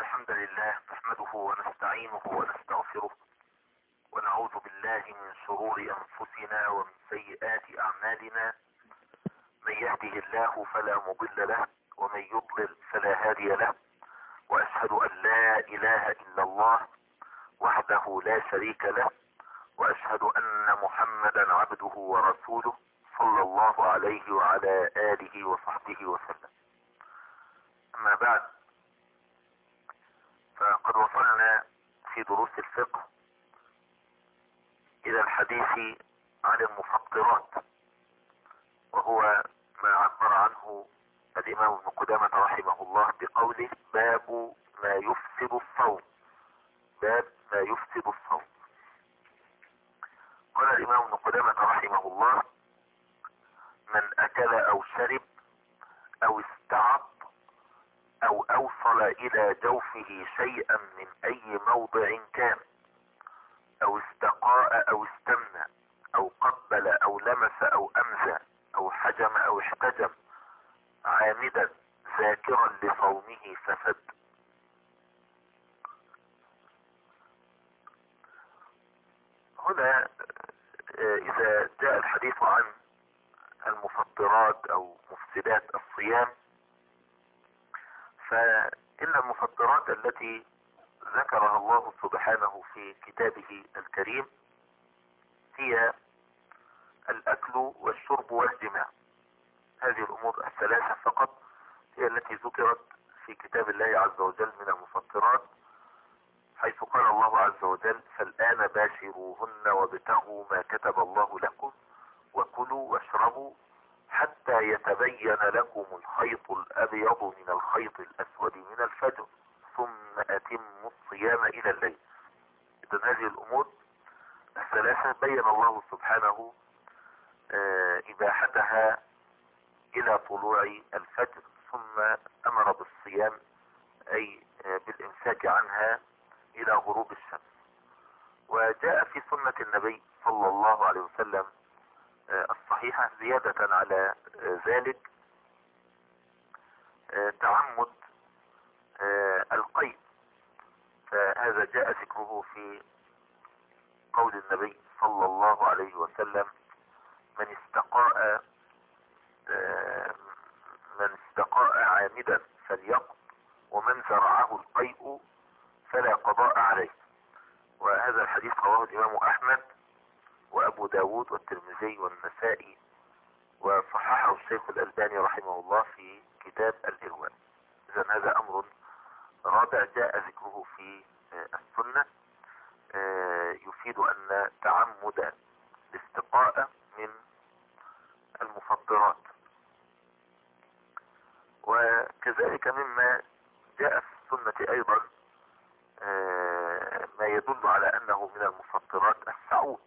الحمد لله نحمده ونستعينه ونستغفره ونعوذ بالله من شرور أنفسنا ومن سيئات أعمالنا. من يهده الله فلا مضل له ومن يضلل فلا هادي له، وأشهد أن لا إله إلا الله وحده لا شريك له، وأشهد أن محمدا عبده ورسوله صلى الله عليه وعلى آله وصحبه وسلم. أما بعد، فقد وصلنا في دروس الفقه إلى الحديث عن المفطرات، وهو ما عبر عنه الإمام ابن قدامة رحمه الله بقوله: باب ما يفسد الصوم. باب ما يفسد الصوم. قال الإمام ابن قدامة رحمه الله: من أكل أو شرب أو استعط أو أوصل إلى جوفه شيئا من أي موضع كان، أو استقاء أو استمنى أو قبل أو لمس أو أمزى أو حجم أو احتجم عامدا ذاكرا لصومه فسد. هنا إذا جاء الحديث عن المفطرات أو مفسدات الصيام، فإن المفطرات التي ذكرها الله سبحانه في كتابه الكريم هي الأكل والشرب والجماع. هذه الأمور الثلاثة فقط هي التي ذكرت في كتاب الله عز وجل من المفطرات، حيث قال الله عز وجل: فالآن باشروهن وابتغوا ما كتب الله لكم وكلوا واشربوا حتى يتبين لكم الخيط الأبيض من الخيط الأسود من الفجر ثم أتموا الصيام إلى الليل. إذن هذه الأمور الثلاثة بين الله سبحانه إباحتها إلى طلوع الفجر، ثم أمر بالصيام أي بالإمساك عنها إلى غروب الشمس. وجاء في سنة النبي صلى الله عليه وسلم الصحيحة زيادة على ذلك تعمد القيء، فهذا جاء ذكره في قول النبي صلى الله عليه وسلم: من استقاء عامدا فليقض، ومن زرعه القيء فلا قضاء عليه. وهذا الحديث رواه الإمام أحمد وأبو داود والترمذي والنسائي، وصححه الشيخ الألباني رحمه الله في كتاب الإرواء. إذن هذا أمر رابع جاء ذكره في السنة يفيد أن تعمد الاستقاء من المفطرات. وكذلك مما جاء في السنة أيضا ما يدل على أنه من المفطرات السعوط.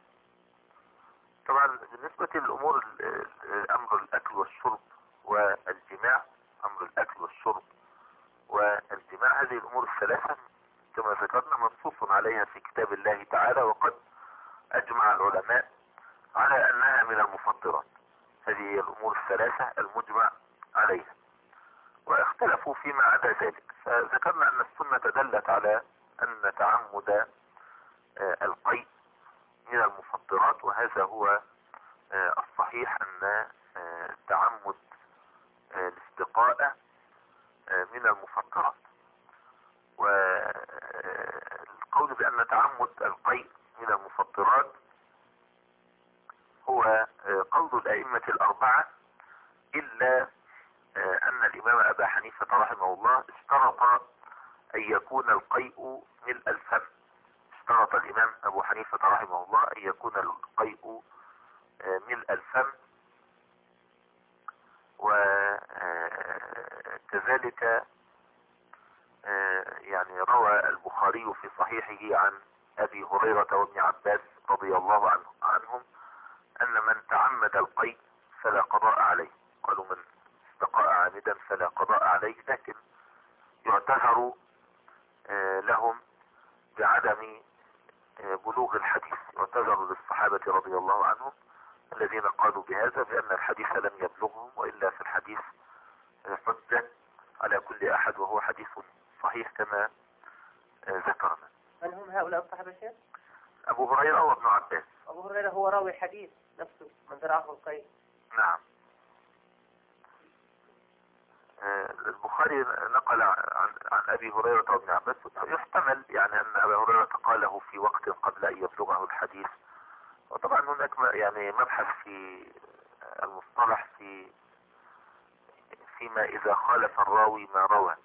طبعا بالنسبة للأمور أمر الأكل والشرب والجماع، أمر الأكل والشرب والجماع، هذه الأمور الثلاثة كما ذكرنا منصوص عليها في كتاب الله تعالى، وقد أجمع العلماء على أنها من المفطرات. هذه هي الأمور الثلاثة المجمع عليها، واختلفوا فيما عدا ذلك. فذكرنا أن السنة دلت على أن تعمد القيء من المفطرات، وهذا هو الصحيح، أن تعمد الاستقاء من المفطرات. والقول بأن تعمد القيء من المفطرات هو قول الأئمة الأربعة، إلا أن الإمام أبا حنيفة رحمه الله اشترط أن يكون القيء ملء الفم. اشترط الإمام أبو حنيفة رحمه الله أن يكون القيء ملء الفم. وكذلك يعني روى البخاري في صحيحه عن أبي هريرة وابن عباس رضي الله عنهم أن من تعمد القيء فلا قضاء عليه. قالوا: من استقاء عامدا فلا قضاء عليه، لكن يعتذر لهم بعدم بلوغ الحديث. يعتذر للصحابة رضي الله عنهم الذين قالوا بهذا بأن الحديث لم يبلغهم، وإلا في الحديث حجة على كل أحد، وهو حديث صحيح. الصحيح كما ذكرنا. من هم هؤلاء الصحابة يا شيخ؟ أبو هريرة وابن عباس. أبو هريرة هو راوي الحديث نفسه من ذراعه القيد. نعم. البخاري نقل عن أبي هريرة وابن عباس، يحتمل يعني أن أبا هريرة قاله في وقت قبل أن يبلغه الحديث. وطبعا هناك يعني مبحث في المصطلح فيما إذا خالف الراوي ما روى،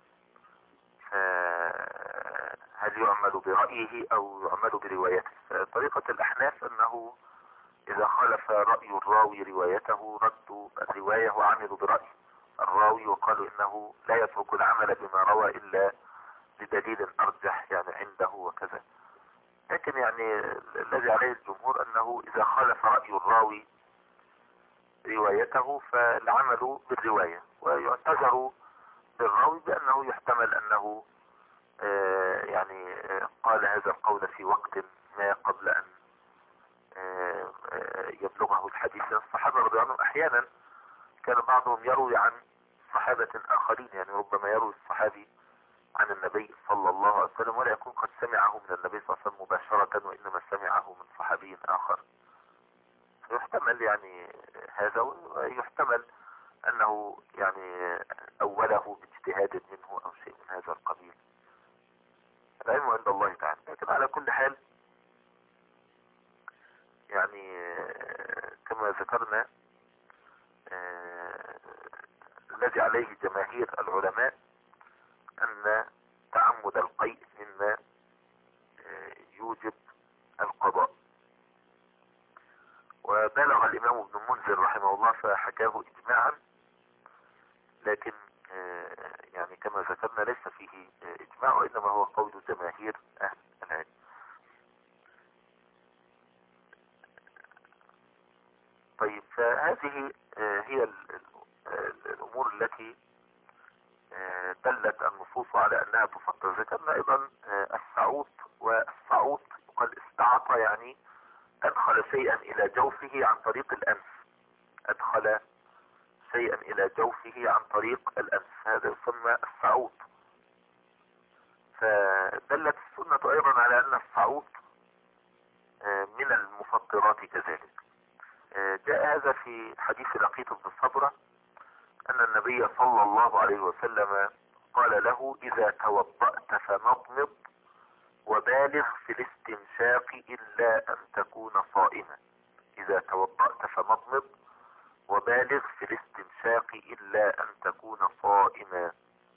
هل يعمل برأيه أو يعمل بروايته؟ طريقة الأحناف أنه إذا خالف رأي الراوي روايته ردوا الرواية وعملوا برأي الراوي، وقالوا إنه لا يترك العمل بما روى إلا لدليل أرجح يعني عنده وكذا. لكن يعني الذي عليه الجمهور أنه إذا خالف رأي الراوي روايته فالعمل بالرواية، ويعتذر للراوي بأنه يحتمل أنه يعني قال هذا القول في وقت ما قبل أن يبلغه الحديث. الصحابة رضي الله عنهم أحيانا كان بعضهم يروي عن صحابة آخرين، يعني ربما يروي الصحابي عن النبي صلى الله عليه وسلم ولا يكون قد سمعه من النبي صلى الله عليه وسلم مباشرة، وإنما سمعه من صحابي آخر. يحتمل يعني هذا، ويحتمل أنه يعني أوله باجتهاد منه أو شيء من هذا القبيل. العلم عند الله تعالى. لكن على كل حال يعني كما ذكرنا الذي عليه جماهير العلماء أن تعمد القيء مما يوجب القضاء. وبالغ الإمام ابن المنذر رحمه الله فحكاه إجماعا، لكن يعني كما ذكرنا ليس فيه إجماع، وإنما هو قول جماهير أهل العلم. طيب، فهذه هي الأمور التي دلت النصوص على أنها تفطر. ذكرنا أيضا السعوط، والسعوط قد استعط يعني أدخل شيئا إلى جوفه عن طريق الأنف، أدخل شيئا إلى جوفه عن طريق الأنف، هذا يسمى السعوط. فدلت السنة أيضا على أن السعوط من المفطرات كذلك. جاء هذا في حديث لقيط بن صبرة أن النبي صلى الله عليه وسلم قال له: إذا توضأت فمضمض وبالغ في الاستنشاق إلا أن تكون صائما. إذا توضأت فمضمض وبالغ في الاستنشاق إلا أن تكون صائما.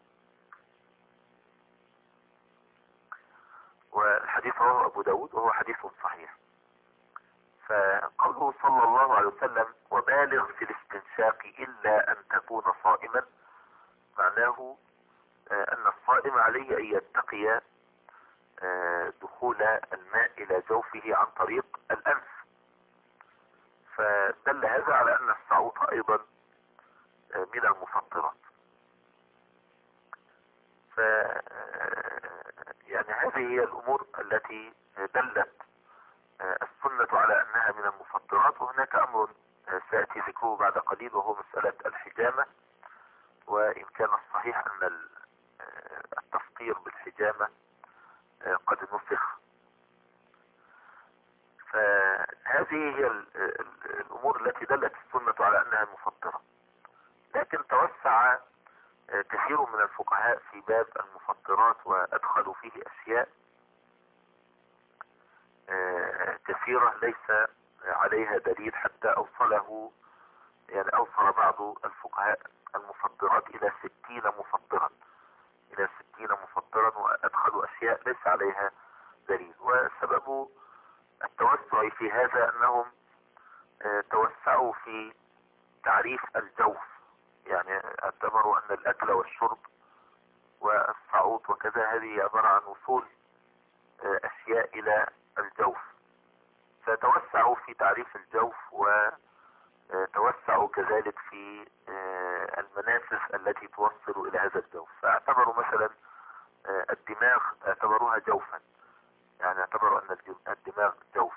والحديث رواه أبو داود وهو حديث صحيح. فقوله صلى الله عليه وسلم وبالغ في الاستنشاق إلا أن تكون صائما، معناه أن الصائم عليه أن يتقي دخول الماء إلى جوفه عن طريق الأنف. فدل هذا على أن السعوط أيضا من المفطرات. يعني هذه هي الأمور التي دلت السنة على أنها من المفطرات. وهناك أمر سيأتي ذكره بعد قليل، وهو مسألة الحجامة. وإن كان الصحيح أن التفطير بالحجامة قد نسخ. فهذه هي الأمور التي دلت السنة على أنها مفطرة. لكن توسع كثير من الفقهاء في باب المفطرات وأدخلوا فيه أشياء كثيرة ليس عليها دليل، حتى أوصل بعض الفقهاء المفطرات إلى 60 مفطرا، وأدخلوا أشياء ليس عليها دليل. وسبب التوسع في هذا أنهم توسعوا في تعريف الجوف، يعني اعتبروا أن الأكل والشرب والصعود وكذا هذه عبارة عن وصول أشياء إلى الجوف، فتوسعوا في تعريف الجوف، وتوسعوا كذلك في المنافذ التي توصل إلى هذا الجوف. فاعتبروا مثلا الدماغ اعتبروها جوفا، يعني اعتبروا أن الدماغ جوف.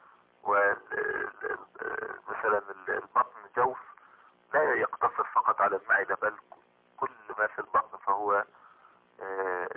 ومثلا البطن جوف لا يقتصر فقط على المعدة، بل كل ما في البطن فهو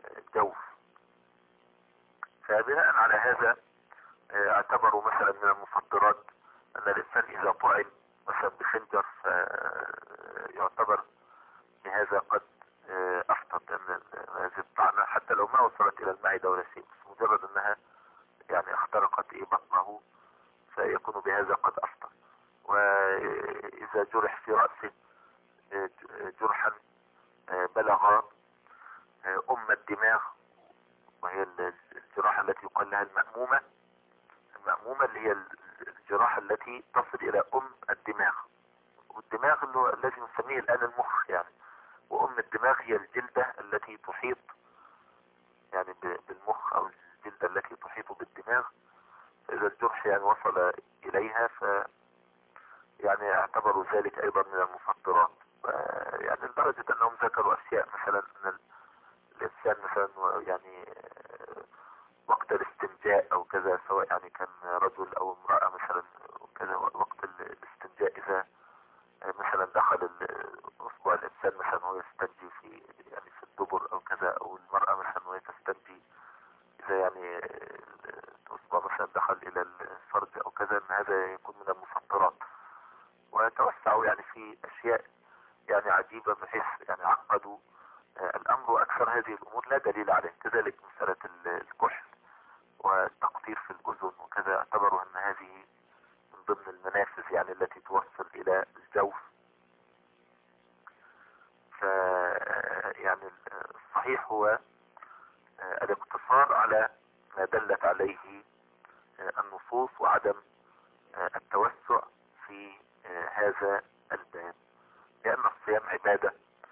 على هذا اعتبروا مثلا من المفطرات ان الانسان اذا طعن مثلا بخنجر يعتبر بهذا قد افطر، ان هذه الطعنة حتى لو ما وصلت الى المعدة ولا شيء، بس مجرد انها يعني اخترقت بطنه فيكون بهذا قد افطر. واذا جرح في رأسه جرحا بلغ الدماغ، وهي الجراحة التي يقال لها المأمومة. المأمومة اللي هي الجراحة التي تصل إلى الدماغ، والدماغ اللي هو الذي نسميه الآن المخ يعني، الدماغ هي الجلدة التي تحيط يعني بالمخ، أو الجلدة التي تحيط بالدماغ. فإذا الجرح يعني وصل إليها يعني اعتبروا ذلك أيضا من المفطرات. يعني لدرجة أنهم ذكروا أشياء مثلا أن الإنسان مثلا يعني وقت الاستنجاء أو كذا، سواء يعني كان رجل أو امرأة مثلا وكذا، وقت الاستنجاء إذا مثلا دخل أصبع الإنسان مثلا وهو يستنجي في يعني في الدبر أو كذا، أو المرأة مثلا وهي تستنجي إذا يعني أصبع مثلا دخل إلى الفرج أو كذا، أن هذا يكون من المفطرات. وتوسعوا يعني في أشياء يعني عجيبة، بحيث يعني عقدوا الأمر. وأكثر هذه الأمور لا دليل عليه، كذلك مسألة الكحل والتقطير في الأذن وكذا، اعتبروا أن هذه من ضمن المنافذ يعني التي توصل إلى الجوف. يعني الصحيح هو الاقتصار على ما دلت عليه النصوص، وعدم التوسع في هذا الباب، لأن الصيام عبادة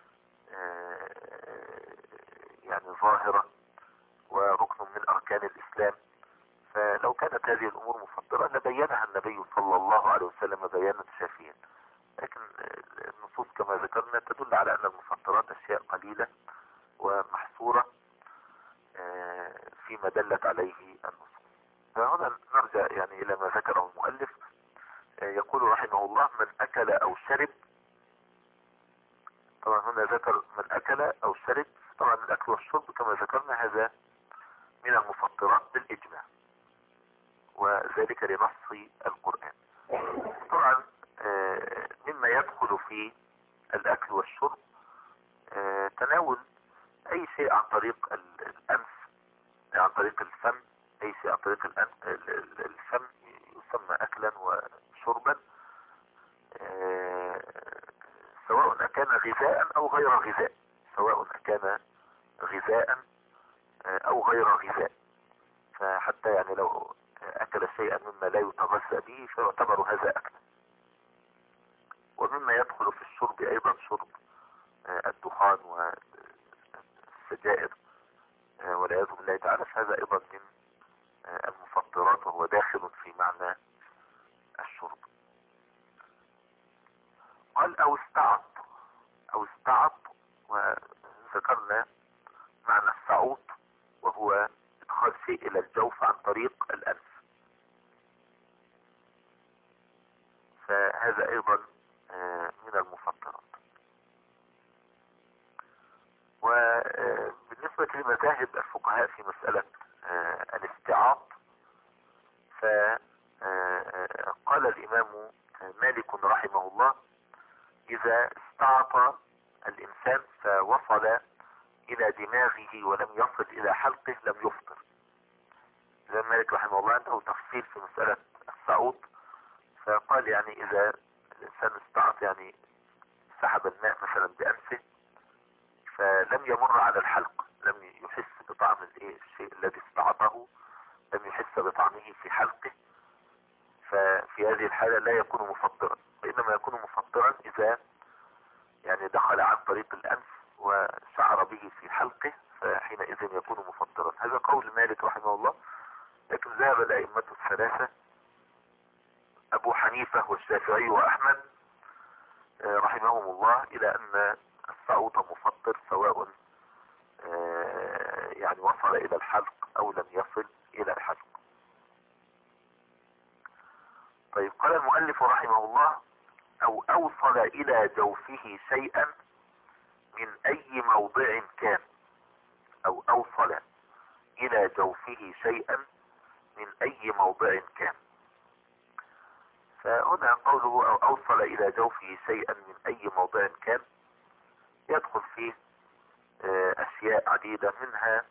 يعني ظاهرة وركن من أركان الإسلام. فلو كانت هذه الأمور مفطرة لبينها النبي صلى الله عليه وسلم بيانا شافيا، لكن النصوص كما ذكرنا تدل على أن المفطرات أشياء قليلة ومحصورة فيما دلت عليه النصوص. فهنا نرجع يعني إلى ما ذكره المؤلف. يقول رحمه الله: من أكل أو شرب. طبعا هنا ذكر من أكل أو شرب، طبعا الأكل والشرب كما ذكرنا هذا من المفطرات بالإجماع، وذلك لنص القرآن. طبعا مما يدخل في الأكل والشرب تناول أي شيء عن طريق الأنف، عن طريق الفم. أي شيء عن طريق الفم يسمى أكلا وشربا، سواء كان غذاء أو غير غذاء، سواء كان غذاء أو غير غذاء. فحتى يعني لو أكل شيئا مما لا يتغذى به فيعتبر هذا أكلا. ومما يدخل في الشرب أيضا شرب الدخان والسجائر والعياذ بالله تعالى، فهذا أيضا من المفطرات، وهو داخل في معنى الشرب. قال أو استعط. أو استعط، وذكرنا معنى السعوط، وهو إدخال شيء إلى الجوف عن طريق الأنف، فهذا أيضا من المفطرات. وبالنسبة لمذاهب الفقهاء في مسألة الاستعاط، فقال الإمام مالك رحمه الله: إذا استعط الإنسان فوصل إلى دماغه ولم يصل إلى حلقه لم يفطر. الإمام مالك رحمه الله عنده تفصيل في مسألة السعوط، فقال يعني إذا الإنسان استعط يعني سحب الماء مثلا بأنفه فلم يمر على الحلق، لم يحس بطعم الشيء الذي استعطه، لم يحس بطعمه في حلقه، ففي هذه الحالة لا يكون مفطرا، وإنما يكون مفطرا إذا يعني دخل عن طريق الأنف وشعر به في حلقه، فحينئذ يكون مفطرا. هذا قول مالك رحمه الله. لكن ذهب الأئمة الثلاثة أبو حنيفة والشافعي وأحمد رحمهم الله إلى أن السعوط مفطر، سواء يعني وصل إلى الحلق أو لم يصل إلى الحلق. طيب، قال المؤلف رحمه الله: أو أوصل إلى جوفه شيئا من أي موضع كان. أو أوصل إلى جوفه شيئا من أي موضع كان. فهنا قوله أو أوصل إلى جوفه شيئا من أي موضع كان يدخل فيه أشياء عديدة، منها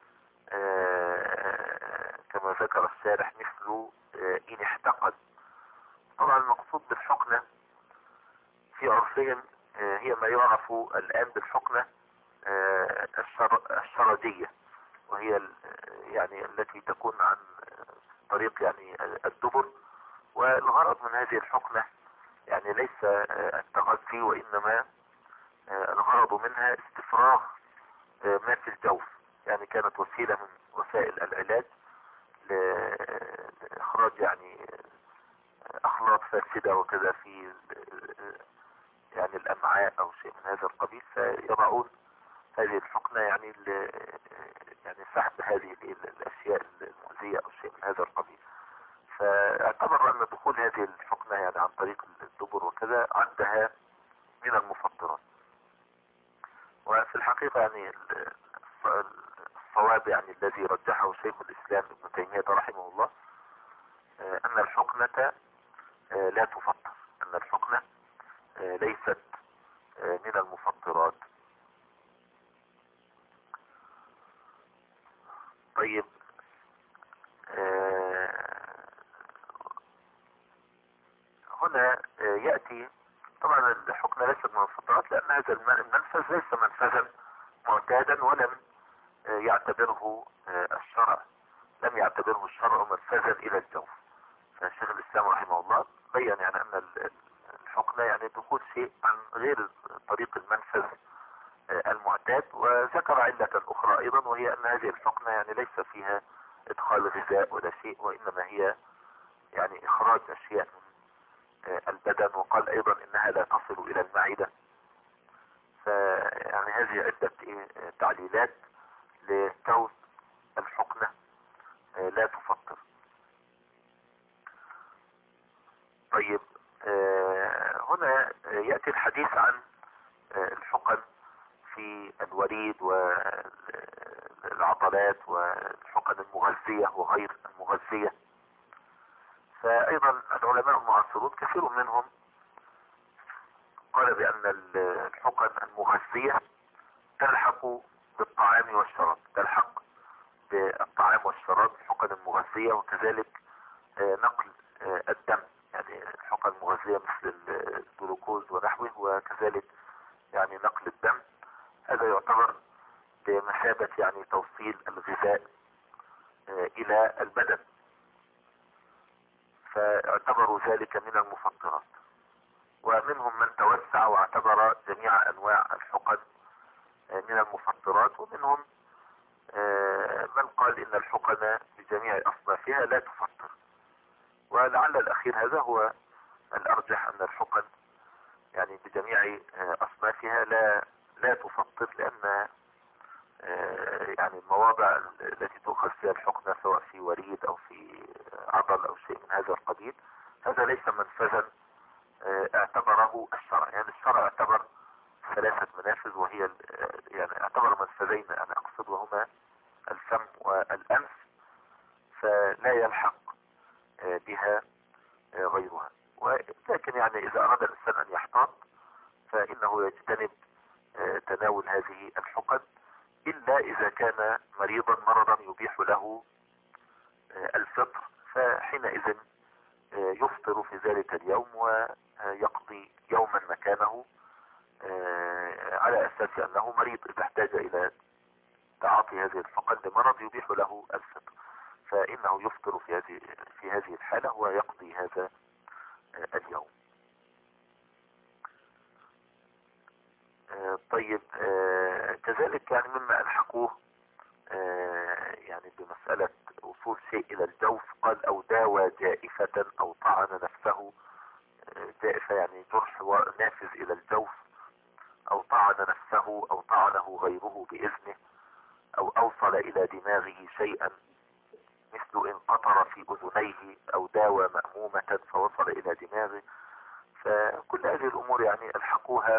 كما ذكر الشارح مثل إن احتقد. طبعا المقصود بالحقنة في عرفهم هي ما يعرف الآن بالحقنة الشرجية، وهي يعني التي تكون عن طريق يعني الدبر. والغرض من هذه الحقنة يعني ليس التغذي، وإنما الغرض منها استفراغ ما في الجوف. يعني كانت وسيلة من وسائل العلاج لإخراج يعني أخلاط فاسدة وكذا في يعني الأمعاء أو شيء من هذا القبيل، فيضعون هذه الحقنة يعني يعني سحب هذه الأشياء المؤذية أو شيء من هذا القبيل. فاعتبر أن دخول هذه الحقنة يعني عن طريق الدبر وكذا عدها من المفطرات. وفي الحقيقة يعني الصواب يعني الذي رجحه شيخ الإسلام ابن تيمية رحمه الله أن الحقنة لا تفطر، أن الحقنة ليست من المفطرات. طيب هنا يأتي طبعا الحقنة ليست من المفطرات لأن هذا المنفذ ليس منفذا معتادا، ولم يعتبره الشرع، لم يعتبره الشرع منفذا إلى الجوف. فالشيخ الإسلام رحمه الله بين يعني أن الحقنة يعني دخول شيء عن غير طريق المنفذ المعتاد، وذكر علة أخرى أيضا، وهي أن هذه الحقنة يعني ليس فيها إدخال غذاء ولا شيء، وإنما هي يعني إخراج أشياء من البدن. وقال أيضا إنها لا تصل إلى المعدة. فيعني هذه عدة تعليلات لكون الحقنة لا تفطر. طيب هنا يأتي الحديث عن الحقن في الوريد والعضلات والحقن المغذية وغير المغذية. فأيضا العلماء المعاصرون كثير منهم قال بأن الحقن المغذية تلحق بالطعام والشراب، تلحق بالطعام والشراب الحقن المغذية، وكذلك نقل الدم، يعني الحقن المغذية مثل الجلوكوز ونحوه، وكذلك يعني نقل الدم. هذا يعتبر بمثابة يعني توصيل الغذاء إلى البدن، فاعتبروا ذلك من المفطرات. ومنهم من توسع واعتبر جميع أنواع الحقن من المفطرات، ومنهم من قال إن الحقن بجميع أصنافها لا تفطر. ولعل الأخير هذا هو الأرجح، أن الحقن يعني بجميع أصنافها لا تفطر، لأن يعني المواضع التي تؤخذ فيها الحقنة سواء في وريد أو في عضل أو شيء من هذا القبيل، هذا ليس منفذا اعتبره الشرع. يعني الشرع اعتبر 3 منافذ، وهي يعني اعتبر منفذين أنا أقصد، وهما الفم والأنف، فلا يلحق بها غيرها. ولكن يعني إذا أراد الإنسان أن يحتاط فإنه يجتنب تناول هذه الحقن، إلا إذا كان مريضا مرضا يبيح له الفطر، فحينئذ يفطر في ذلك اليوم ويقضي يوما مكانه على أساس أنه مريض. إذا احتاج إلى تعاطي هذه الحقن لمرض يبيح له الفطر، فإنه يفطر في هذه الحالة ويقضي هذا اليوم. طيب كذلك يعني مما ألحقوه يعني بمسألة وصول شيء إلى الجوف، قال أو داوى جائفة أو طعن نفسه. جائفة يعني جرح نافذ إلى الجوف، أو طعن نفسه أو طعنه غيره بإذنه، أو أوصل إلى دماغه شيئا مثل إن قطر في أذنيه، أو داوى مأمومة فوصل إلى دماغه. فكل هذه الأمور يعني ألحقوها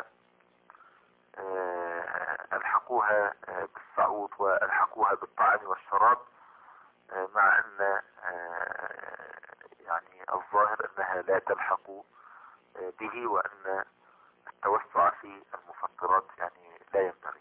بالصعود، وألحقوها بالطعام والشراب، مع ان يعني الظاهر انها لا تلحق به، وان التوسع في المفطرات يعني لا ينبغي.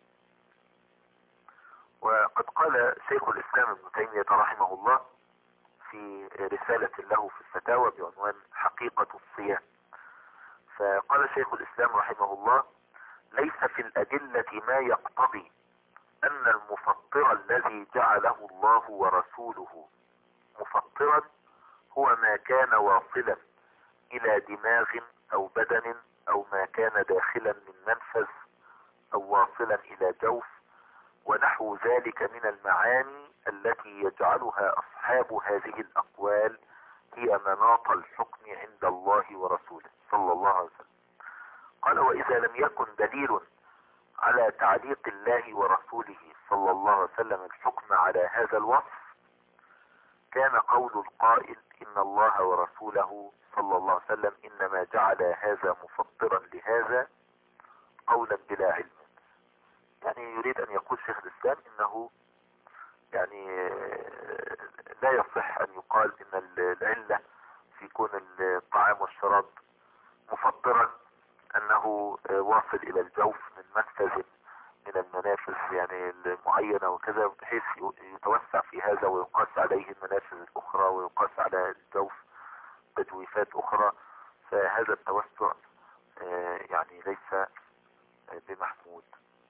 وقد قال شيخ الاسلام ابن تيمية رحمه الله في رسالة له في الفتاوى بعنوان حقيقة الصيام، فقال شيخ الاسلام رحمه الله: ليس في الادلة ما يقتضي ان المفطر الذي جعله الله ورسوله مفطرا هو ما كان واصلا الى دماغ او بدن او ما كان داخلا من منفذ او واصلا الى جوف ونحو ذلك من المعاني التي يجعلها اصحاب هذه الاقوال هي مناط الحكم عند الله ورسوله صلى الله عليه وسلم. قال: واذا لم يكن دليل على تعليق الله ورسوله صلى الله عليه وسلم الحكم على هذا الوصف كان قول القائل ان الله ورسوله صلى الله عليه وسلم انما جعل هذا مفطرا لهذا قولا بلا علم. يعني يريد ان يقول شيخ الاسلام انه يعني لا يصح ان يقال ان العلة في كون الطعام والشراب مفطرا انه واصل الى الجوف من منفذ من المنافذ يعني المعينة وكذا، بحيث يتوسع في هذا ويقاس عليه المنافذ الاخرى ويقاس على الجوف تجويفات اخرى، فهذا التوسع يعني ليس بمحمود.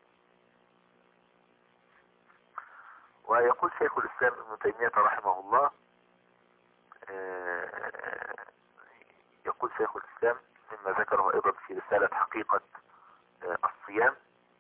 ويقول شيخ الاسلام ابن تيمية رحمه الله يقول شيخ الاسلام مما ذكره ايضا في رسالة حقيقة الصيام،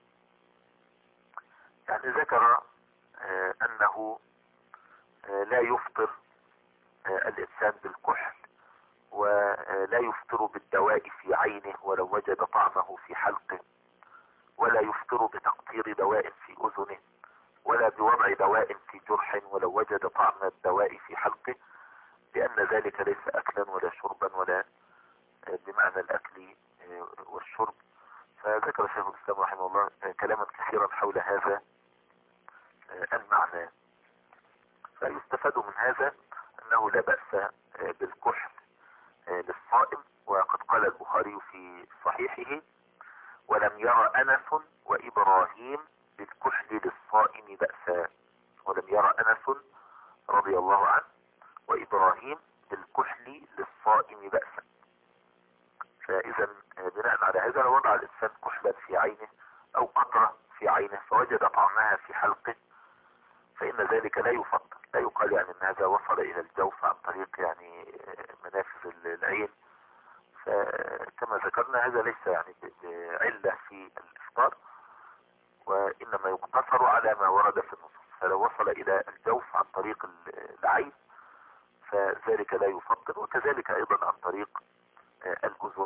يعني ذكر انه لا يفطر الانسان بالكحل ولا يفطر بالدواء في عينه ولو وجد طعمه في حلقه، ولا يفطر بتقطير دواء في اذنه، ولا بوضع دواء في جرح ولو وجد طعم الدواء في حلقه، لان ذلك ليس اكلا ولا شربا ولا بمعنى الاكل والشرب. فذكر شيخ الاسلام رحمه الله كلاما كثيرا حول هذا المعنى. فيستفاد من هذا انه لا بأس بالكحل للصائم، وقد قال البخاري في صحيحه: ولم يرى انس وابراهيم بالكحل للصائم بأسا. ولم يرى انس رضي الله عنه وابراهيم بالكحل للصائم بأسا. فاذا بناء على هذا لو وضع الانسان كحلا في عينه او قطرة في عينه فوجد طعمها في حلقه فان ذلك لا يفطر، لا يقال يعني ان هذا وصل الى الجوف عن طريق يعني منافذ العين. فكما ذكرنا هذا ليس يعني بعلة في الافطار، وانما يقتصر على ما ورد في النصوص. فلو وصل الى الجوف عن طريق العين فذلك لا يفطر، وكذلك ايضا عن طريق الاذن،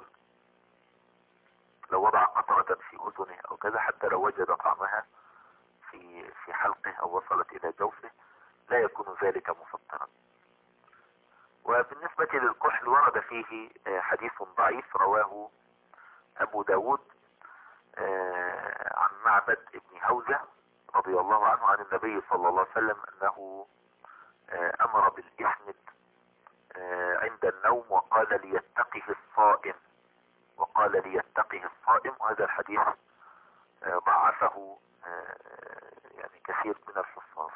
لو وضع قطرة في اذنه او كذا حتى لو وجد طعمها في حلقه او وصلت الى جوفه لا يكون ذلك مفطرا. وبالنسبة للكحل ورد فيه حديث ضعيف رواه ابو داود عن معبد ابن هوزة رضي الله عنه عن النبي صلى الله عليه وسلم انه امر بالاسمد عند النوم وقال ليتقه الصائم، وهذا الحديث ضعفه يعني كثير من الحفاظ.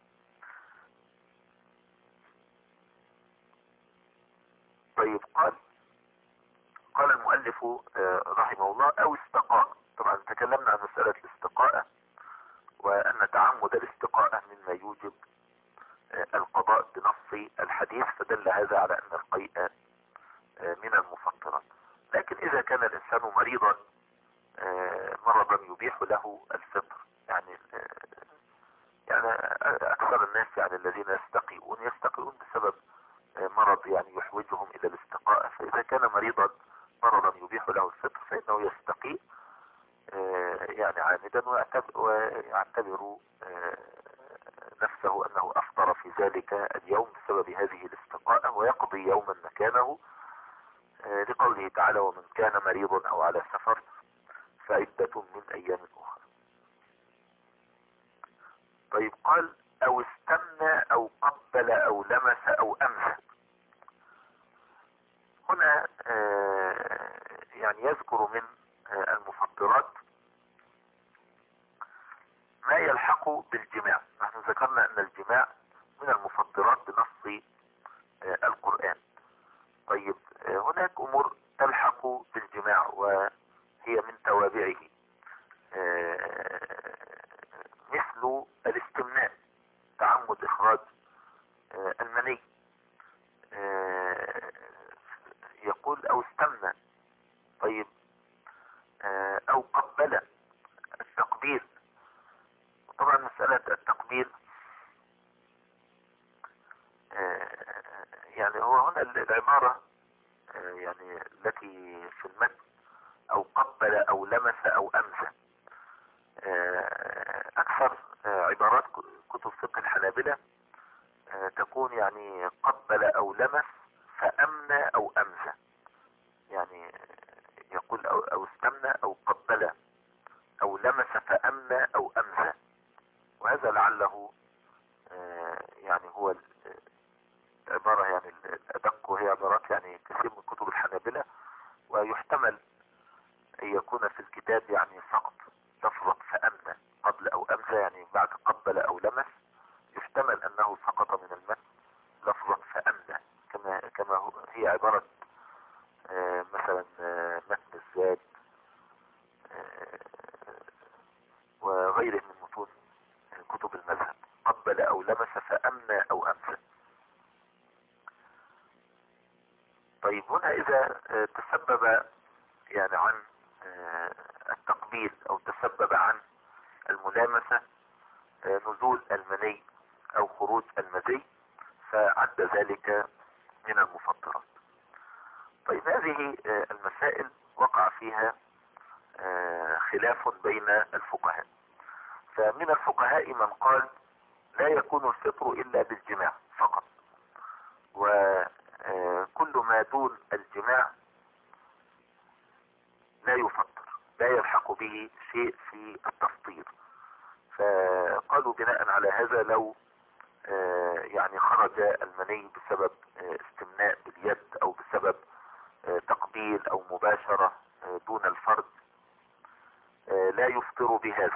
طيب قال المؤلف رحمه الله: او استقاء. طبعا تكلمنا عن مسألة الاستقاء وان تعمد الاستقاء مما يوجب القضاء بنص الحديث، فدل هذا على ان القيء من المفطرات. لكن اذا كان الانسان مريضا مرضا يبيح له الفطر، يعني اكثر الناس يعني الذين يستقيئون بسبب مرض يعني يحوجهم الى الاستقاء، فاذا كان مريضا مرضا يبيح له الفطر فانه يستقيء يعني عامدا ويعتبر نفسه انه افطر في ذلك اليوم بسبب هذه الاستقاء ويقضي يوما مكانه، لقوله تعالى: ومن كان مريضا او على سفر فعدة من ايام اخرى. طيب قال: او استمنى او قبل او لمس او امس. هنا يعني يذكر من المفطرات ما يلحق بالجماع. نحن ذكرنا ان الجماع من المفطرات بنص القرآن. طيب هناك امور تلحق بالجماع وهي من توابعه، مثل الاستمناء، تعمد اخراج المني. يقول او استمنى. طيب او قبل، التقبيل. طبعا مسألة التقبيل يعني هو هنا العبارة يعني التي في المتن او قبل او لمس او امسى. اكثر عبارات كتب فقه الحنابلة تكون يعني قبل او لمس فامنى او امسى. يعني يقول او استمنى او قبل او لمس فامنى او امسى. وهذا لعله يعني هو العبارة يعني الادق، وهي عبارات يعني كثير من كتب الحنابلة، ويحتمل ان يكون في الكتاب يعني فقط لفظة فامنى قبل او امسى، يعني بعد قبل او لمس يحتمل انه سقط من المتن لفظة فامنى، كما هي عبارة مثلا متن الزاد وغيره من متون كتب المذهب، قبل او لمس فامنى او امسى. طيب هنا اذا تسبب يعني عن التقبيل او تسبب عن الملامسة نزول المني او خروج المذي، فعد ذلك من المفطرات. طيب هذه المسائل وقع فيها خلاف بين الفقهاء. فمن الفقهاء من قال لا يكون الفطر الا بالجماع فقط، وكل ما دون الجماع لا يفطر، لا يلحق به شيء في التفطير. فقالوا بناء على هذا لو يعني خرج المني بسبب استمناء باليد او بسبب تقبيل او مباشرة دون الفرد لا يفطر بهذا.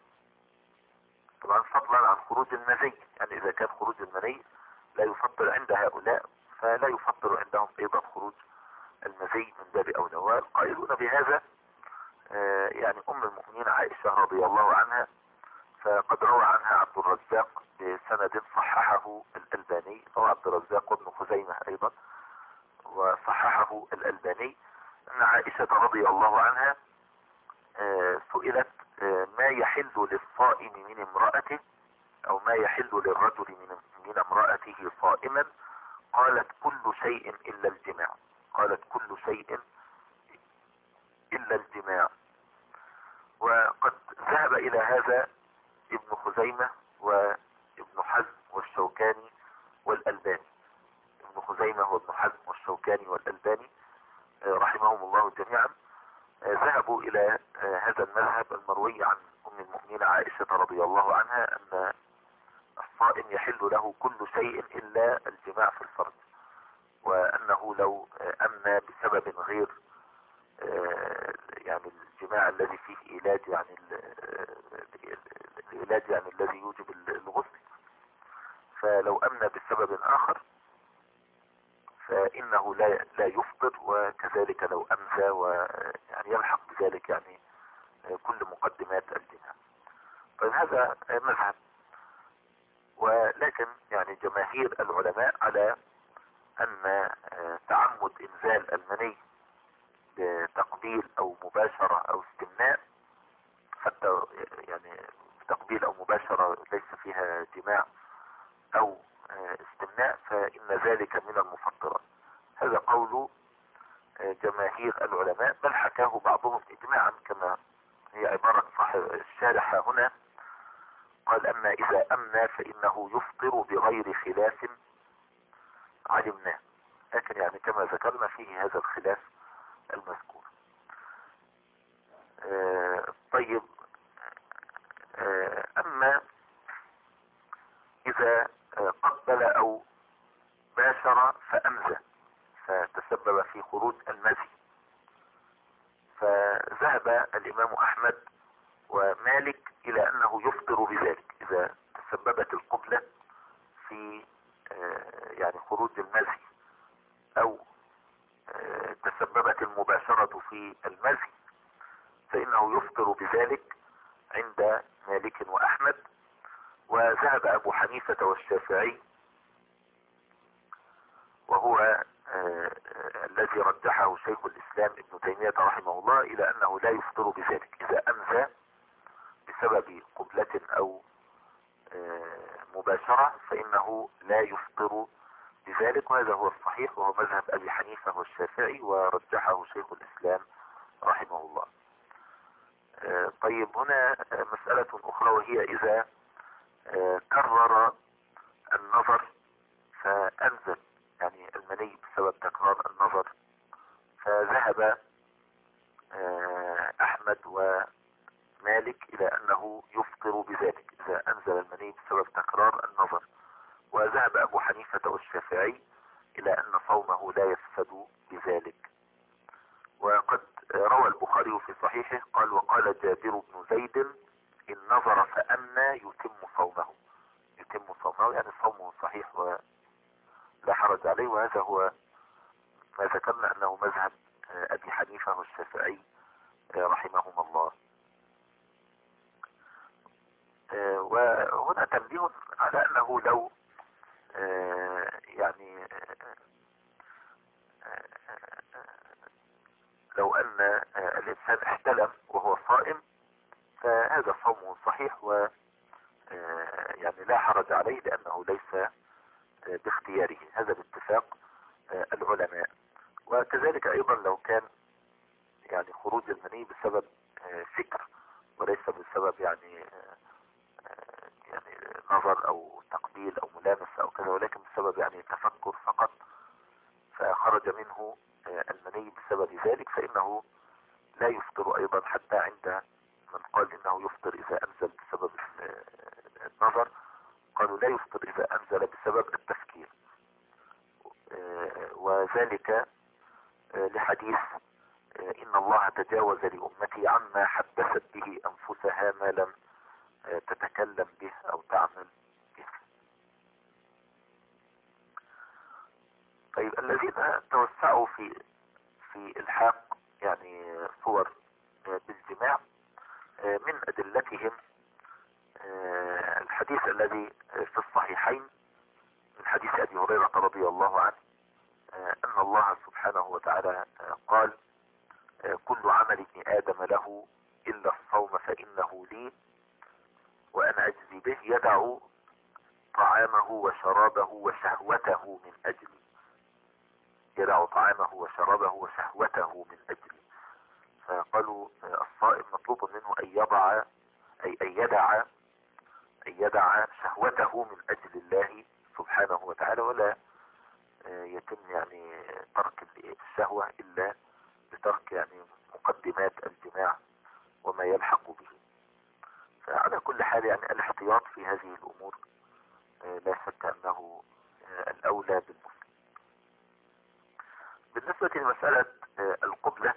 طبعا فضلا عن خروج المني، يعني اذا كان خروج المني لا يفطر عند هؤلاء، فلا يفطر عندهم ايضا خروج المني من باب اولى. والقائلون بهذا يعني ام المؤمنين عائشة رضي الله عنها، فقد روى عنها عبد الرزاق بسند صححه الألباني، او عبد الرزاق وابن خزيمة ايضا وصححه الألباني، ان عائشة رضي الله عنها سئلت ما يحل للصائم من امرأته، او ما يحل للرجل من امرأته صائما، قالت كل شيء الا الجماع. قالت كل شيء الا الجماع. وقد ذهب الى هذا ابن خزيمة وابن حزم والشوكاني والألباني. ابن خزيمة وابن حزم والشوكاني والألباني رحمهم الله جميعا ذهبوا الى هذا المذهب المروي عن ام المؤمنين عائشة رضي الله عنها، ان الصائم يحل له كل شيء الا الجماع في الفرج، وانه لو امنى بسبب غير يعني الجماع الذي فيه علاج، يعني العلاج يعني الذي يوجب الغسل، فلو امنى بسبب اخر فانه لا يفطر، وكذلك لو امسى، ويعني يلحق بذلك يعني كل مقدمات الجماع. طيب هذا مذهب، ولكن يعني جماهير العلماء على ان تعمد انزال المني بتقبيل او مباشرة او استمناء، حتى يعني تقبيل او مباشرة ليس فيها جماع او استمناء، فان ذلك من المفطرات. هذا قول جماهير العلماء، بل حكاه بعضهم اجماعا، كما هي عبارة صاحب الشارح هنا، قال اما اذا امنى فانه يفطر بغير خلاف علمناه. لكن يعني كما ذكرنا فيه هذا الخلاف المذكور. طيب اما إذا قبل أو باشر فأمزى فتسبب في خروج المزي. فذهب الإمام أحمد ومالك إلى أنه يفطر بذلك إذا تسببت القبلة في يعني خروج المزي، أو تسببت المباشرة في المزي، فإنه يفطر بذلك عند مالك وأحمد. وذهب أبو حنيفة والشافعي، وهو الذي رجحه شيخ الإسلام ابن تيمية رحمه الله، إلى أنه لا يفطر بذلك إذا أمزى بسبب قبلة أو مباشرة، فإنه لا يفطر بذلك. وهذا هو الصحيح، وهو مذهب أبي حنيفة والشافعي، ورجحه شيخ الإسلام رحمه الله. طيب، هنا مسألة أخرى، وهي إذا كرر النظر فأنزل، يعني المني بسبب تكرار النظر، فذهب أحمد ومالك إلى أنه يفطر بذلك إذا أنزل المني بسبب تكرار النظر. وذهب أبو حنيفة والشافعي إلى أن صومه لا يفسد بذلك. وقد روى البخاري في صحيحه قال: وقال جابر بن زيد: إن نظر فأمنى يتم صومه. يتم صومه يعني صومه صحيح ولا حرج عليه. وهذا هو ما ذكرنا أنه مذهب أبي حنيفة والشافعي رحمهما الله. وهنا تنبيه على أنه لو يعني لو أن الإنسان احتلم وهو صائم فهذا صومه صحيح، و يعني لا حرج عليه لأنه ليس باختياره، هذا باتفاق العلماء. وكذلك أيضا لو كان يعني خروج المني بسبب فكر وليس بسبب يعني نظر أو تقبيل أو ملامسة أو كذا، ولكن بسبب يعني تفكر فقط، فخرج منه المني بسبب ذلك، فإنه لا يفطر أيضا، حتى عند من قال إنه يفطر إذا أنزل بسبب النظر، قالوا لا يفطر إذا أنزل بسبب التفكير. وذلك لحديث: إن الله تجاوز لأمتي عما حدثت به أنفسها ما لم تتكلم به أو تعمل به. طيب، الذين توسعوا في الحاق يعني صور بالجماع، من أدلتهم الحديث الذي في الصحيحين من حديث أبي هريرة رضي الله عنه أن الله سبحانه وتعالى قال: كل عمل ابن آدم له إلا الصوم فإنه لي وأنا أجزي به، يدع طعامه وشرابه وشهوته من أجلي. يدع طعامه وشرابه وشهوته من أجلي. فقالوا الصائم مطلوب منه أن يضع أن يدع شهوته من أجل الله سبحانه وتعالى، ولا يتم يعني ترك الشهوة إلا بترك يعني مقدمات الجماع وما يلحق به. فعلى كل حال يعني الاحتياط في هذه الأمور لا شك أنه الأولى بالمسلم. بالنسبة لمسألة القبلة،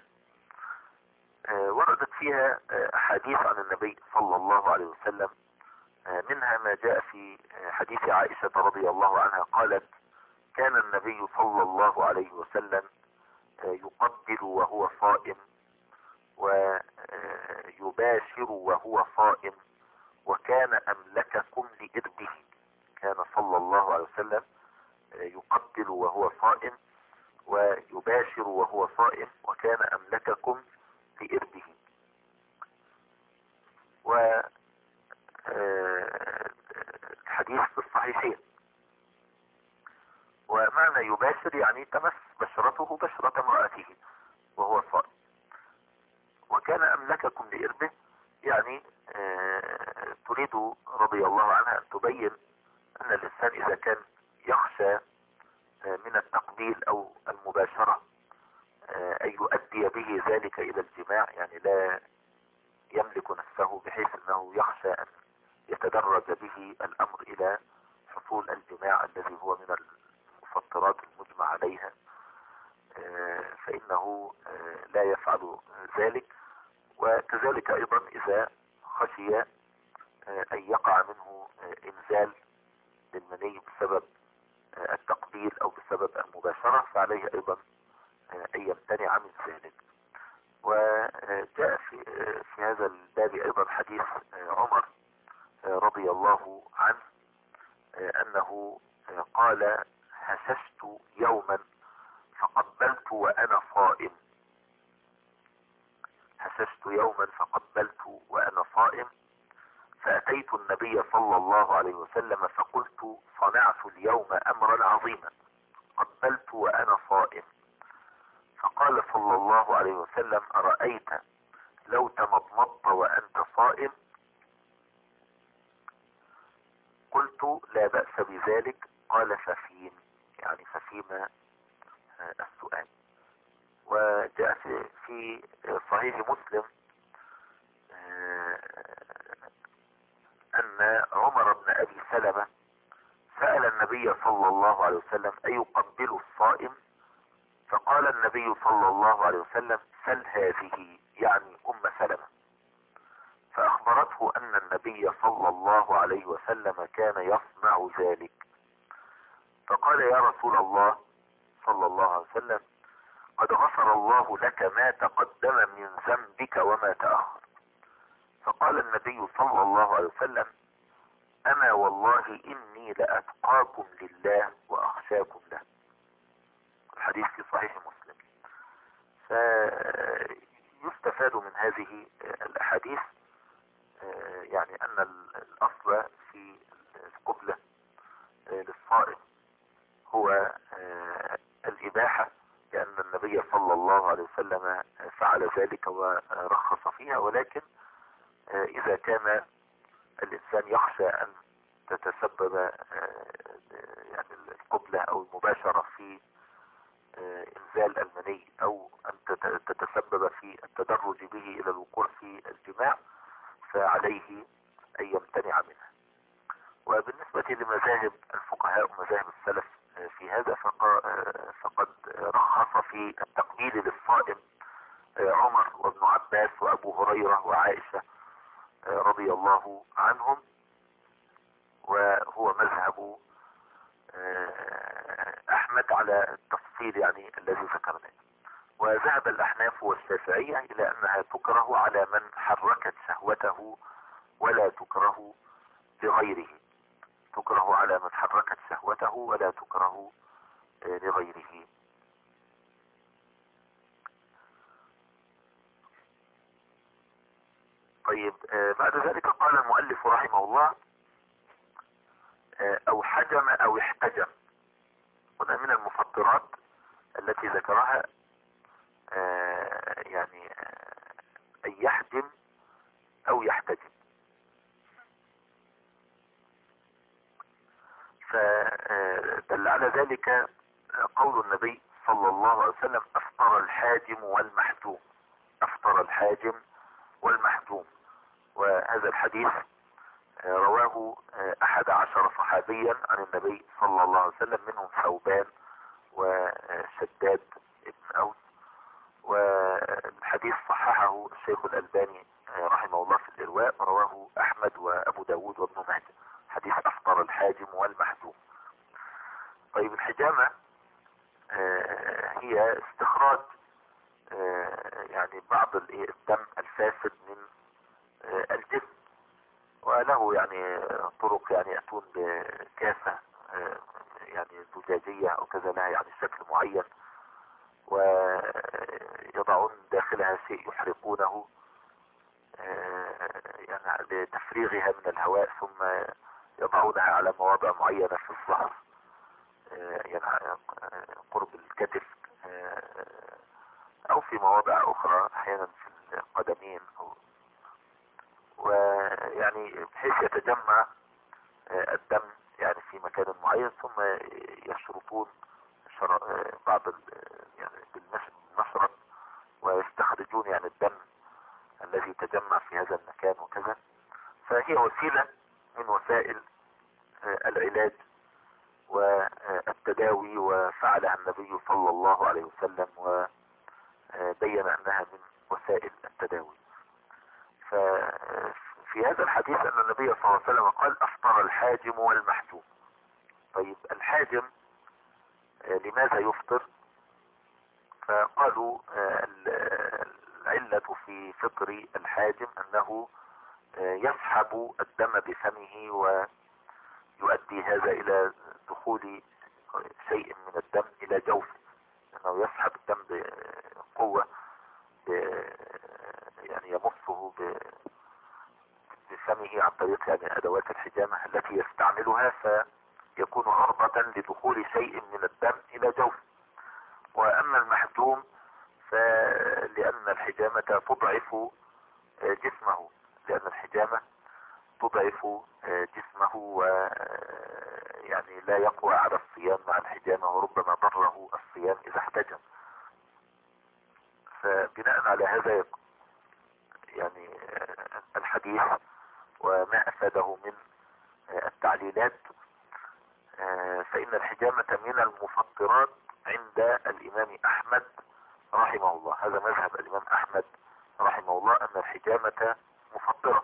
وردت فيها أحاديث عن النبي صلى الله عليه وسلم، منها ما جاء في حديث عائشة رضي الله عنها قالت: كان النبي صلى الله عليه وسلم يقبل وهو صائم، ويباشر وهو صائم، وكان أملككم لإربه. كان صلى الله عليه وسلم يقبل وهو صائم، ويباشر وهو صائم، وكان أملككم لإربه. والحديث في الصحيحين. ومعنى يباشر يعني تمس بشرته بشرة امرأته وهو صائم. وكان أملككم لإربه يعني تريد رضي الله عنها أن تبين أن الإنسان إذا كان يخشى من التقبيل أو المباشرة أن يؤدي به ذلك إلى الجماع، يعني لا يملك نفسه بحيث أنه يخشى أن يتدرج به الأمر إلى حصول الجماع الذي هو من المفطرات المجمع عليها، فإنه لا يفعل ذلك. وكذلك أيضا إذا خشي أن يقع منه إنزال للمني بسبب التقبيل أو بسبب المباشرة، فعليه أيضا أن يمتنع من ذلك. وجاء في هذا الباب أيضا حديث عمر رضي الله عنه أنه قال: هششت يوما فقبلت وأنا صائم. هششت يوما فقبلت وأنا صائم، فأتيت النبي صلى الله عليه وسلم فقلت: صنعت اليوم أمرا عظيما، قبلت وأنا صائم. فقال صلى الله عليه وسلم: أرأيت لو تمضمضت وأنت صائم؟ قلت: لا بأس بذلك. قال: ففيم، يعني ففيما السؤال. وجاء في صحيح مسلم أن عمر بن أبي سلمة سأل النبي صلى الله عليه وسلم: أيقبل الصائم؟ فقال النبي صلى الله عليه وسلم: سل هذه، يعني أم سلمة. فأخبرته أن النبي صلى الله عليه وسلم كان يصنع ذلك. فقال: يا رسول الله صلى الله عليه وسلم، قد غفر الله لك ما تقدم من ذنبك وما تأخر. فقال النبي صلى الله عليه وسلم: أما والله إني لأتقاكم لله وأخشاكم له. الحديث في صحيح مسلم. فيستفاد من هذه الأحاديث يعني أن الأصل في القبلة للصائم هو الإباحة، لأن النبي صلى الله عليه وسلم فعل ذلك ورخص فيها. ولكن إذا كان الإنسان يخشى أن تتسبب يعني القبلة أو المباشرة في إنزال المني، أو أن تتسبب في التدرج به إلى الوقوع في الجماع، فعليه أن يمتنع منها. وبالنسبة لمذاهب الفقهاء ومذاهب السلف في هذا، فقد رخص في التقبيل للصائم عمر وابن عباس وأبو هريرة وعائشة رضي الله عنهم، وهو مذهب أحمد على التفصيل يعني الذي ذكرناه. وذهب الأحناف والشافعية إلى أنها تكره على من حركت شهوته ولا تكره لغيره. تكره على من حركت شهوته ولا تكره لغيره. طيب، بعد ذلك قال المؤلف رحمه الله: أو حجم أو احتجم. هنا من المفطرات التي ذكرها يعني أن يحجم أو يحتجم. فدل على ذلك قول النبي صلى الله عليه وسلم: أفطر الحاجم والمحجوم. أفطر الحاجم والمحجوم. وهذا الحديث رواه 11 صحابيا عن النبي صلى الله عليه وسلم، منهم ثوبان وشداد ابن أوس. والحديث صححه الشيخ الألباني رحمه الله في الإرواء، رواه أحمد وأبو داود وابن ماجه، حديث أفطر الحاجم والمحجوم. طيب، الحجامة هي استخراج يعني بعض الدم الفاسد من الجسم، وله يعني طرق، يعني يأتون بكاسة يعني زجاجية أو كذا، لها يعني شكل معين، ويضعون داخلها شيء يحرقونه يعني لتفريغها من الهواء، ثم يضعونها على مواضع معينة في الظهر، يعني قرب الكتف، أو في مواضع أخرى، أحيانا في القدمين، ويعني بحيث يتجمع الدم يعني في مكان معين، ثم يشرطون بعض يعني بالمشرط، ويستخرجون يعني الدم الذي تجمع في هذا المكان وكذا. فهي وسيلة من وسائل العلاج التداوي وفعلها النبي صلى الله عليه وسلم وبين أنها من وسائل التداوي. ففي هذا الحديث أن النبي صلى الله عليه وسلم قال أفطر الحاجم والمحجوم. طيب الحاجم لماذا يفطر؟ فقالوا العلة في فطر الحاجم أنه يسحب الدم بفمه ويؤدي هذا إلى دخول شيء من الدم إلى جوفه، أنه يسحب الدم بقوة يعني يمصه بفمه عن طريق يعني أدوات الحجامة التي يستعملها، فيكون عرضة لدخول شيء من الدم إلى جوفه. وأما المحجوم فلأن الحجامة تضعف جسمه، لأن الحجامة تضعف جسمه ويعني لا يقوى على الصيام مع الحجامة، وربما ضره الصيام إذا احتجم. فبناء على هذا يعني الحديث وما أفاده من التعليلات، فإن الحجامة من المفطرات عند الإمام أحمد رحمه الله. هذا مذهب الإمام أحمد رحمه الله أن الحجامة مفطرة.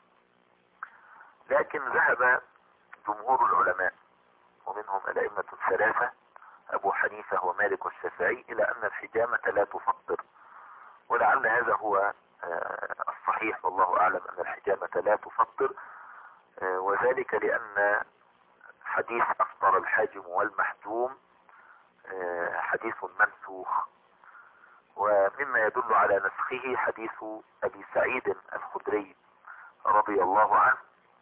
لكن ذهب جمهور العلماء ومنهم الأئمة الثلاثة أبو حنيفة ومالك والشافعي إلى أن الحجامة لا تفطر، ولعل هذا هو الصحيح والله أعلم، أن الحجامة لا تفطر، وذلك لأن حديث أفطر الحاجم والمحجوم حديث منسوخ. ومما يدل على نسخه حديث أبي سعيد الخدري رضي الله عنه،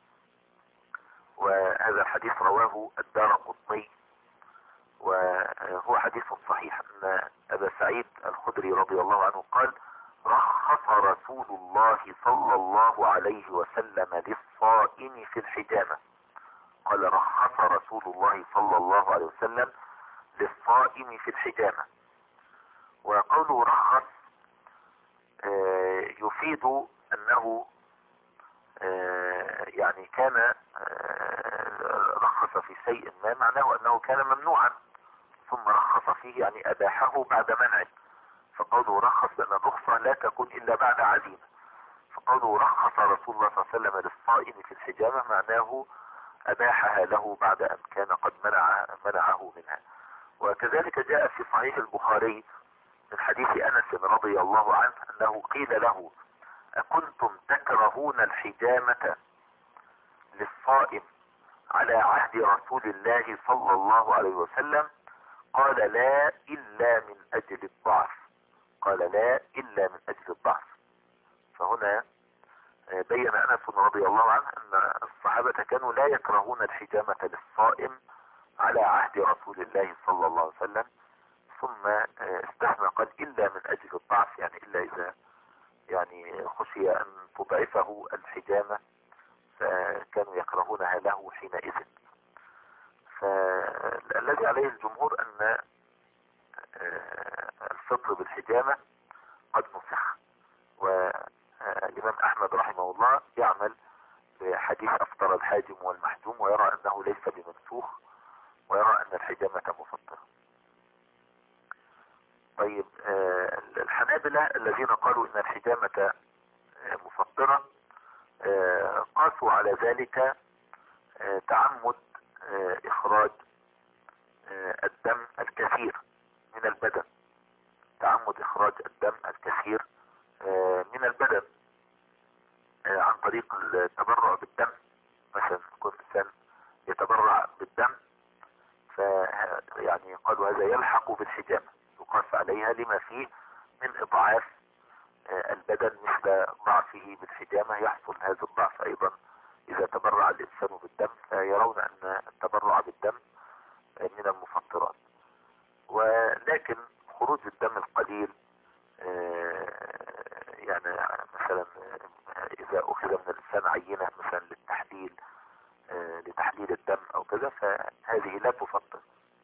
وهذا الحديث رواه الدارقطني، وهو حديث صحيح أن أبا سعيد الخدري رضي الله عنه قال: رخص رسول الله صلى الله عليه وسلم للصائم في الحجامة. قال: رخص رسول الله صلى الله عليه وسلم للصائم في الحجامة. وقوله رخص يفيد أنه يعني كان رخص في شيء ما، معناه أنه كان ممنوعا ثم رخص فيه، يعني أباحه بعد منعه. فقوله رخص لأن الرخصة لا تكون إلا بعد عزيمة، فقوله رخص رسول الله صلى الله عليه وسلم للصائم في الحجامة معناه أباحها له بعد أن كان قد منعه منها. وكذلك جاء في صحيح البخاري من حديث أنس رضي الله عنه أنه قيل له: أكنتم تكرهون الحجامة للصائم على عهد رسول الله صلى الله عليه وسلم؟ قال: لا إلا من أجل الضعف. قال: لا إلا من أجل الضعف. فهنا بين أنس رضي الله عنه أن الصحابة كانوا لا يكرهون الحجامة للصائم على عهد رسول الله صلى الله عليه وسلم، ثم استثنى قال: إلا من أجل الضعف، يعني إلا إذا يعني خشي أن تضعفه الحجامة فكانوا يكرهونها له حينئذ. فالذي عليه الجمهور أن الفطر بالحجامة قد نسخ، والإمام أحمد رحمه الله يعمل بحديث أفطر الحاجم والمحجوم، ويرى أنه ليس بمنسوخ، ويرى أن الحجامة مفطرة. طيب الحنابلة الذين قالوا أن الحجامة مفطرة قاسوا على ذلك تعمد إخراج الدم الكثير من البدن، تعمد إخراج الدم الكثير من البدن عن طريق التبرع بالدم. مثلا يكون إنسان يتبرع بالدم، يعني قالوا هذا يلحق بالحجامة، يقاس عليها لما فيه من إضعاف البدن مثل ضعفه بالحجامة. يحصل هذا الضعف أيضا إذا تبرع الإنسان بالدم، فيرون أن التبرع بالدم من المفطرات. ولكن خروج الدم القليل يعني مثلا إذا أخذ من الإنسان عينة مثلا لتحليل الدم أو كذا، فهذه لا تفطر،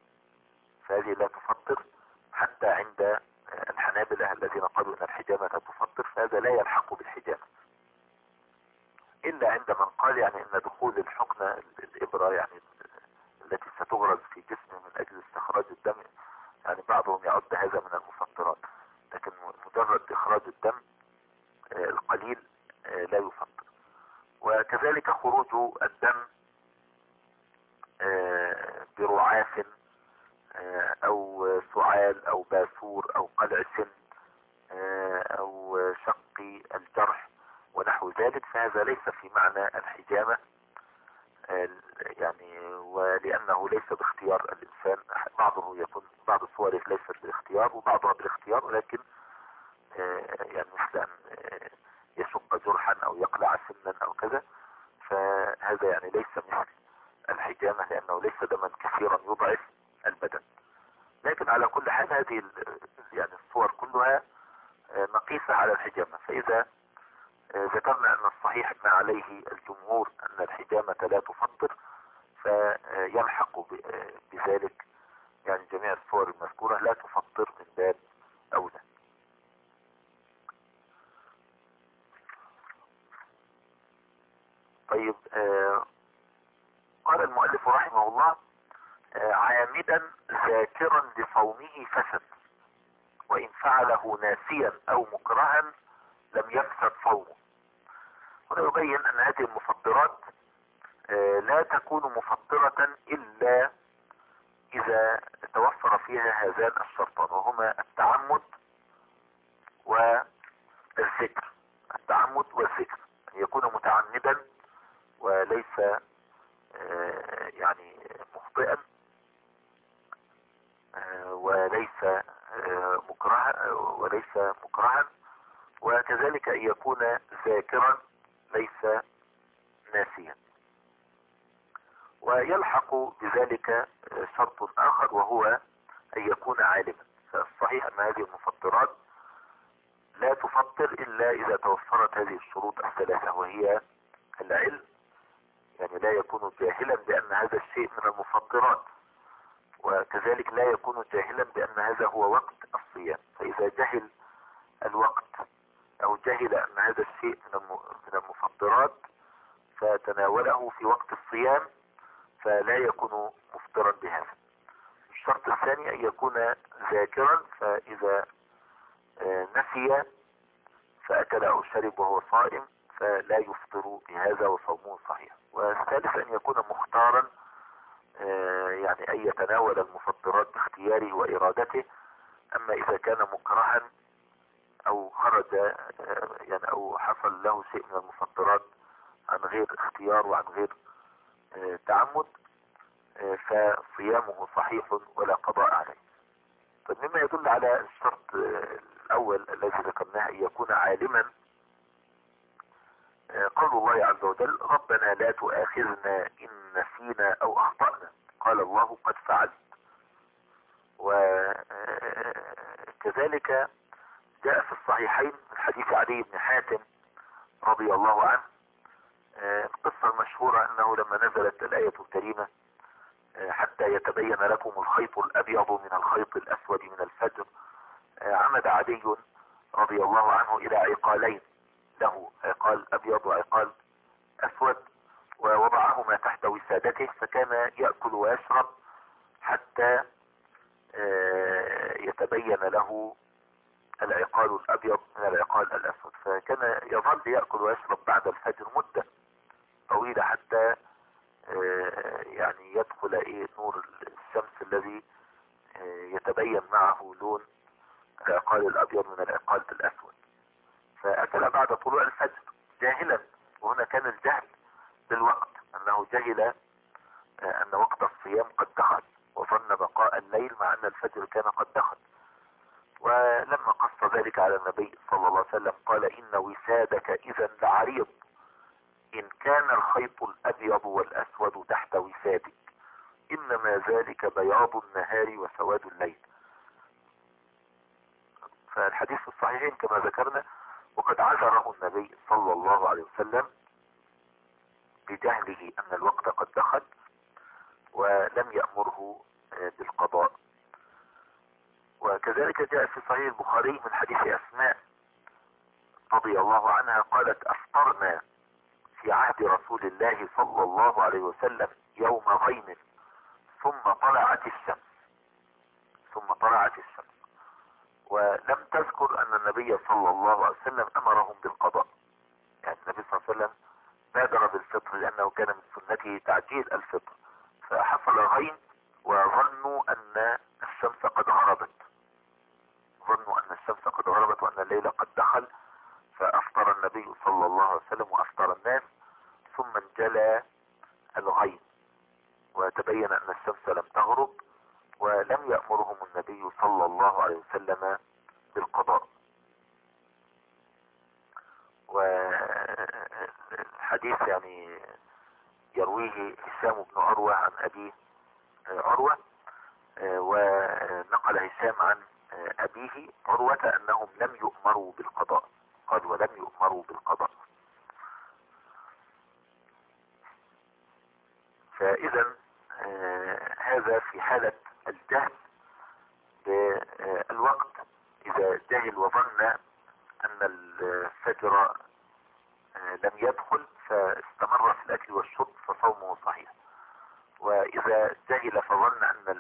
حتى عند الحنابلة الذين قالوا أن الحجامة تفطر، فهذا لا يلحق بالحجامة، إلا عند من قال يعني أن دخول الحقنة الإبرة يعني التي ستغرز في جسمه من اجل استخراج الدم، يعني بعضهم يعد هذا من المفطرات، لكن مجرد اخراج الدم القليل لا يفطر. وكذلك خروج الدم برعاف او سعال او باسور او قلع سن او شق الجرح ونحو ذلك، فهذا ليس في معنى الحجامة، يعني ولأنه ليس باختيار الإنسان. بعض صوره ليست بالاختيار وبعضها بالاختيار، ولكن يعني مثل أن يشق جرحا أو يقلع سنا أو كذا، فهذا يعني ليس مثل الحجامة، لأنه ليس دما كثيرا يضعف البدن. لكن على كل حال هذه يعني الصور كلها مقيسة على الحجامة. فإذا ذكرنا أن الصحيح ما عليه الجمهور أن الحجامة لا تفطر، فيلحق بذلك يعني جميع الصور المذكورة لا تفطر من باب أولى. طيب، قال المؤلف رحمه الله: عامدا ذاكرا لصومه فسد، وإن فعله ناسيا أو مكرها لم يفسد صومه. هنا يبين أن هذه المفطرات لا تكون مفطرة إلا إذا توفر فيها هذان الشرطان، وهما التعمد والذكر. التعمد والذكر، أن يكون متعمدا وليس يعني مخطئا، وليس مكرها، وكذلك أن يكون ذاكرا ليس ناسيا. ويلحق بذلك شرط آخر، وهو أن يكون عالما. فالصحيح أن هذه المفطرات لا تفطر إلا إذا توفرت هذه الشروط الثلاثة، وهي العلم، يعني لا يكون جاهلا بأن هذا الشيء من المفطرات، وكذلك لا يكون جاهلا بأن هذا هو وقت الصيام. فإذا جهل الوقت أو جهل أن هذا الشيء من المفطرات فتناوله في وقت الصيام فلا يكون مفطرا بهذا. الشرط الثاني أن يكون ذاكرا، فإذا نسي فأكل أو شرب وهو صائم فلا يفطر بهذا وصومه صحيح. والثالث أن يكون مختارا، يعني أن يتناول المفطرات باختياره وإرادته. أما إذا كان مكرها أو خرج يعني أو حصل له شيء من المفطرات عن غير اختيار وعن غير تعمد، فصيامه صحيح ولا قضاء عليه. طيب، مما يدل على الشرط الأول الذي ذكرناه أن يكون عالما قول الله عز وجل: ربنا لا تؤاخذنا إن نسينا أو أخطأنا، قال الله قد فعلت. وكذلك جاء في الصحيحين من حديث علي بن حاتم رضي الله عنه القصة المشهورة أنه لما نزلت الآية الكريمة: حتى يتبين لكم الخيط الأبيض من الخيط الأسود من الفجر، عمد علي رضي الله عنه إلى عقالين له، عقال أبيض وعقال أسود، ووضعهما تحت وسادته، فكان يأكل ويشرب حتى يتبين له العقال الأبيض من العقال الأسود. فكان يظل يأكل ويشرب بعد الفجر مدة طويلة حتى يعني يدخل نور الشمس الذي يتبين معه لون العقال الأبيض من العقال الأسود. فأكل بعد طلوع الفجر جاهلا، وهنا كان الجهل بالوقت، أنه جهل أن وقت الصيام قد دخل، وظن بقاء الليل مع أن الفجر كان قد دخل. ولما قص ذلك على النبي صلى الله عليه وسلم قال: إن وسادك إذا لعريض، إن كان الخيط الأبيض والأسود تحت وسادك، إنما ذلك بياض النهار وسواد الليل. فالحديث في الصحيحين كما ذكرنا، وقد عذره النبي صلى الله عليه وسلم بجهله أن الوقت قد دخل، ولم يأمره بالقضاء. وكذلك جاء في صحيح البخاري من حديث أسماء رضي الله عنها قالت: أفطرنا في عهد رسول الله صلى الله عليه وسلم يوم غيم ثم طلعت الشمس. ثم طلعت الشمس. ولم تذكر ان النبي صلى الله عليه وسلم امرهم بالقضاء. يعني النبي صلى الله عليه وسلم بادر بالفطر لانه كان من سنته تعجيل الفطر، فحصل غيم وظنوا ان الشمس قد غربت. ظنوا ان الشمس قد غربت وان الليل قد دخل، فافطر النبي صلى الله عليه وسلم وافطر الناس، ثم انجلى الغيم وتبين ان الشمس لم تغرب، ولم يأمرهم النبي صلى الله عليه وسلم بالقضاء. والحديث يعني يرويه هشام بن عروة عن أبي عروة، ونقل هشام عن أبيه عروة أنهم لم يؤمروا بالقضاء. قال ولم يؤمروا بالقضاء. فإذا هذا في حالة الجهل بالوقت. إذا جهل وظن أن الفجر لم يدخل فاستمر في الأكل والشرب فصومه صحيح. وإذا جهل فظن أن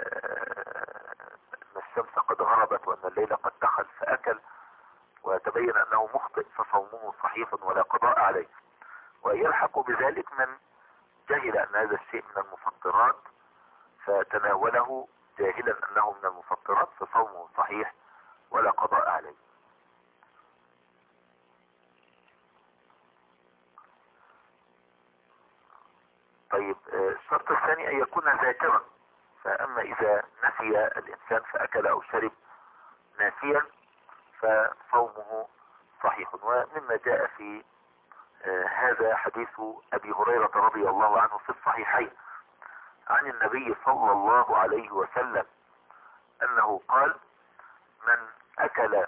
الشمس قد غربت وأن الليل قد دخل فأكل وتبين أنه مخطئ فصومه صحيح ولا قضاء عليه. ويلحق بذلك من جهل أن هذا الشيء من المفطرات فتناوله جاهلا أنه من المفطرات فصومه صحيح ولا قضاء عليه. طيب الشرط الثاني أن يكون ذاكرا. فأما إذا نسي الإنسان فأكل أو شرب ناسيا فصومه صحيح. ومما جاء في هذا حديث أبي هريرة رضي الله عنه في الصحيحين عن النبي صلى الله عليه وسلم أنه قال: من أكل،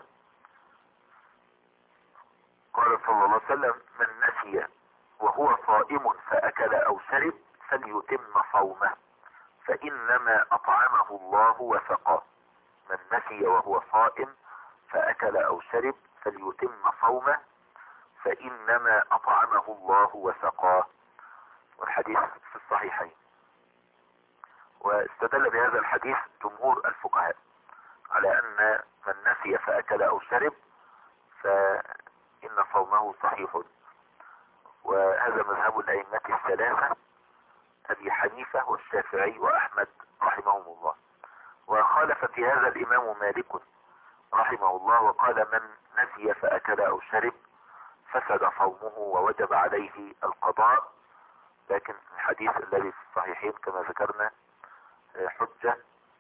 قال صلى الله عليه وسلم: من نسي وهو صائم فأكل أو شرب فليتم صومه فإنما أطعمه الله وسقاه. من نسي وهو صائم فأكل أو شرب فليتم صومه فإنما أطعمه الله وسقاه. والحديث في الصحيحين. واستدل بهذا الحديث جمهور الفقهاء على أن من نسي فأكل أو شرب فإن صومه صحيح. وهذا مذهب الأئمة الثلاثة أبي حنيفة والشافعي وأحمد رحمهم الله. وخالف في هذا الإمام مالك رحمه الله وقال: من نسي فأكل أو شرب فسد صومه ووجب عليه القضاء. لكن الحديث الذي في الصحيحين كما ذكرنا حجة